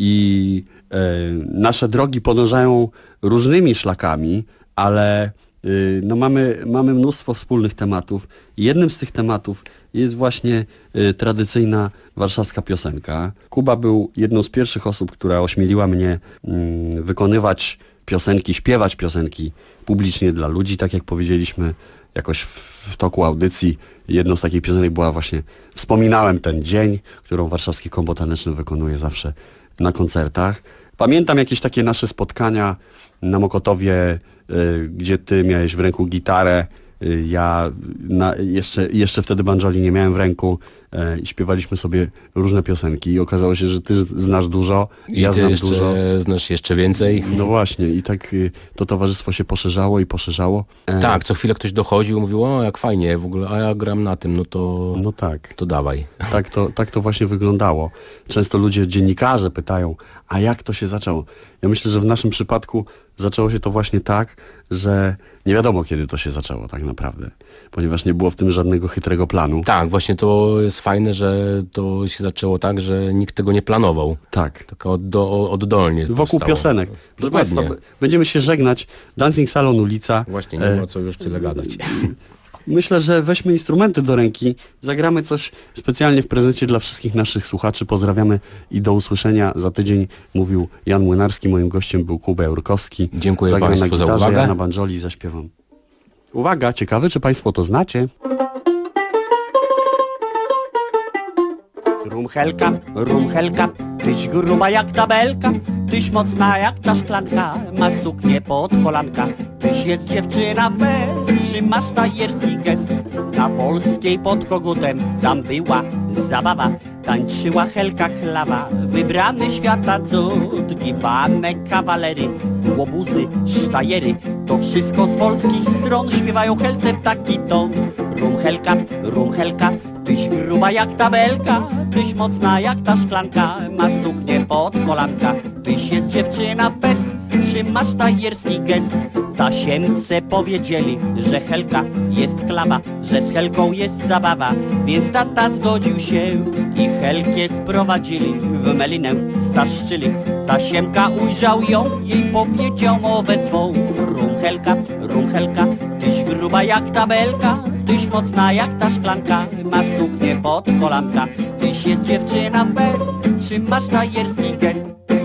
i nasze drogi podążają różnymi szlakami, ale no mamy mnóstwo wspólnych tematów. Jednym z tych tematów jest właśnie tradycyjna warszawska piosenka. Kuba był jedną z pierwszych osób, która ośmieliła mnie wykonywać piosenki, śpiewać piosenki publicznie dla ludzi. Tak jak powiedzieliśmy jakoś w toku audycji, jedną z takich piosenek była właśnie Wspominałem ten dzień, którą Warszawski Kombo Taneczny wykonuje zawsze na koncertach. Pamiętam jakieś takie nasze spotkania na Mokotowie, gdzie ty miałeś w ręku gitarę, ja jeszcze wtedy banjoli nie miałem w ręku i śpiewaliśmy sobie różne piosenki i okazało się, że ty znasz dużo, ja znam dużo. Znasz jeszcze więcej. No właśnie i tak to towarzystwo się poszerzało i poszerzało. Tak, co chwilę ktoś dochodził, mówił, o jak fajnie w ogóle, a ja gram na tym, no tak, to dawaj. Tak to właśnie wyglądało. Często ludzie, dziennikarze pytają, a jak to się zaczęło? Ja myślę, że w naszym przypadku zaczęło się to właśnie tak, że nie wiadomo kiedy to się zaczęło tak naprawdę, ponieważ nie było w tym żadnego chytrego planu. Tak, właśnie to jest fajne, że to się zaczęło tak, że nikt tego nie planował. Tak. Tylko oddolnie wokół powstało. Piosenek. Proszę Państwa, będziemy się żegnać. Dancing Salon Ulica. Właśnie, nie ma co już tyle gadać. Myślę, że weźmy instrumenty do ręki, zagramy coś specjalnie w prezencie dla wszystkich naszych słuchaczy. Pozdrawiamy i do usłyszenia. Za tydzień mówił Jan Młynarski, moim gościem był Kuba Jurkowski. Dziękuję Zagram Państwu na gitarze, za uwagę. Ja na banjoli zaśpiewam. Uwaga, ciekawe, czy Państwo to znacie? Rumchelka, tyś gruba jak tabelka, tyś mocna jak ta szklanka, ma suknię pod kolanka. Tyś jest dziewczyna bez, trzymasz tajerski gest. Na Polskiej pod kogutem tam była zabawa, tańczyła Helka Klawa, wybrany świata cud, giwane kawalery, łobuzy, sztajery, to wszystko z polskich stron śpiewają Helce w taki ton. Rumchelka, tyś gruba jak tabelka, tyś mocna jak ta szklanka, masz suknię pod kolanka. Tyś jest dziewczyna pest, trzymasz tajerski gest. Tasiemce powiedzieli, że Helka jest klawa, że z Helką jest zabawa, więc tata zgodził się i Helkę sprowadzili w melinę, wtaszczyli. Tasiemka ujrzał ją, jej powiedział mowę swą. Rumchelka, tyś gruba jak tabelka, tyś mocna jak ta szklanka, masz suknię pod kolanka. Tyś jest dziewczyna bez, trzymasz tajerski gest.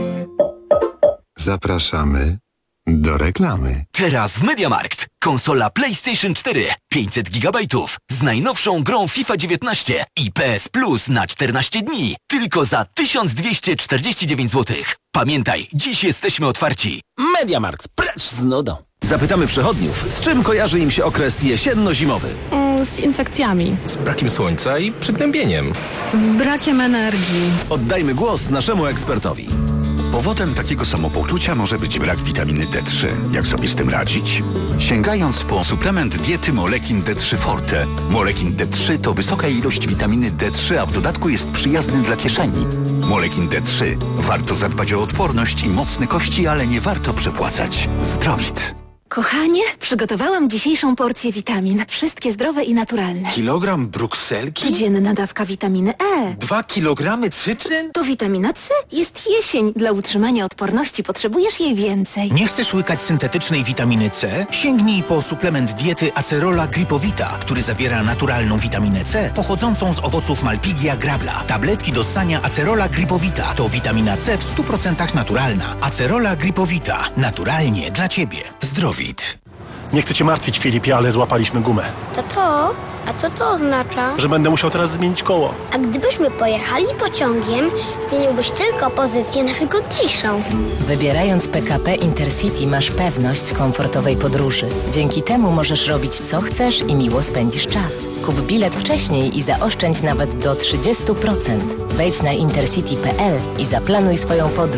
Zapraszamy do reklamy. Teraz w MediaMarkt. Konsola PlayStation 4 500 GB z najnowszą grą FIFA 19 i PS Plus na 14 dni. Tylko za 1249 zł. Pamiętaj, dziś jesteśmy otwarci. MediaMarkt, precz z nudą. Zapytamy przechodniów, z czym kojarzy im się okres jesienno-zimowy. Z infekcjami. Z brakiem słońca i przygnębieniem. Z brakiem energii. Oddajmy głos naszemu ekspertowi. Powodem takiego samopoczucia może być brak witaminy D3. Jak sobie z tym radzić? Sięgając po suplement diety Molekin D3 Forte. Molekin D3 to wysoka ilość witaminy D3, a w dodatku jest przyjazny dla kieszeni. Molekin D3. Warto zadbać o odporność i mocne kości, ale nie warto przepłacać. Zdrowit. Kochanie, przygotowałam dzisiejszą porcję witamin. Wszystkie zdrowe i naturalne. Kilogram brukselki? Codzienna dawka witaminy E. 2 kilogramy cytryn? To witamina C. Jest jesień. Dla utrzymania odporności potrzebujesz jej więcej. Nie chcesz łykać syntetycznej witaminy C? Sięgnij po suplement diety Acerola Gripowita, który zawiera naturalną witaminę C pochodzącą z owoców Malpighia grabla. Tabletki do ssania Acerola Gripowita to witamina C w 100% naturalna. Acerola Gripowita. Naturalnie dla Ciebie. Zdrowit. Nie chcę cię martwić, Filipie, ale złapaliśmy gumę. Tato, a co to oznacza? Że będę musiał teraz zmienić koło. A gdybyśmy pojechali pociągiem, zmieniłbyś tylko pozycję na wygodniejszą. Wybierając PKP Intercity masz pewność komfortowej podróży. Dzięki temu możesz robić co chcesz i miło spędzisz czas. Kup bilet wcześniej i zaoszczędź nawet do 30%. Wejdź na intercity.pl i zaplanuj swoją podróż.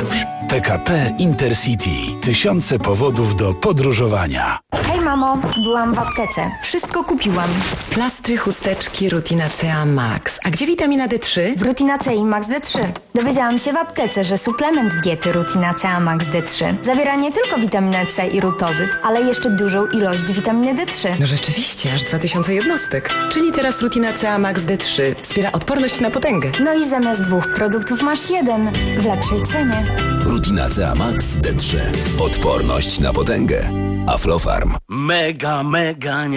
PKP Intercity. Tysiące powodów do podróżowania. Hej mamo, byłam w aptece. Wszystko kupiłam. Plastry, chusteczki, Rutina CA Max. A gdzie witamina D3? W Rutina CI Max D3. Dowiedziałam się w aptece, że suplement diety Rutina CA Max D3 zawiera nie tylko witaminę C i rutozy, ale jeszcze dużą ilość witaminy D3. No rzeczywiście, aż 2000 jednostek. Czyli teraz Rutina CA Max D3 wspiera odporność na potęgę. No i zamiast 2 produktów masz 1 w lepszej cenie. Rutina CA Max D3. Odporność na potęgę. Aflofarm. Mega, nie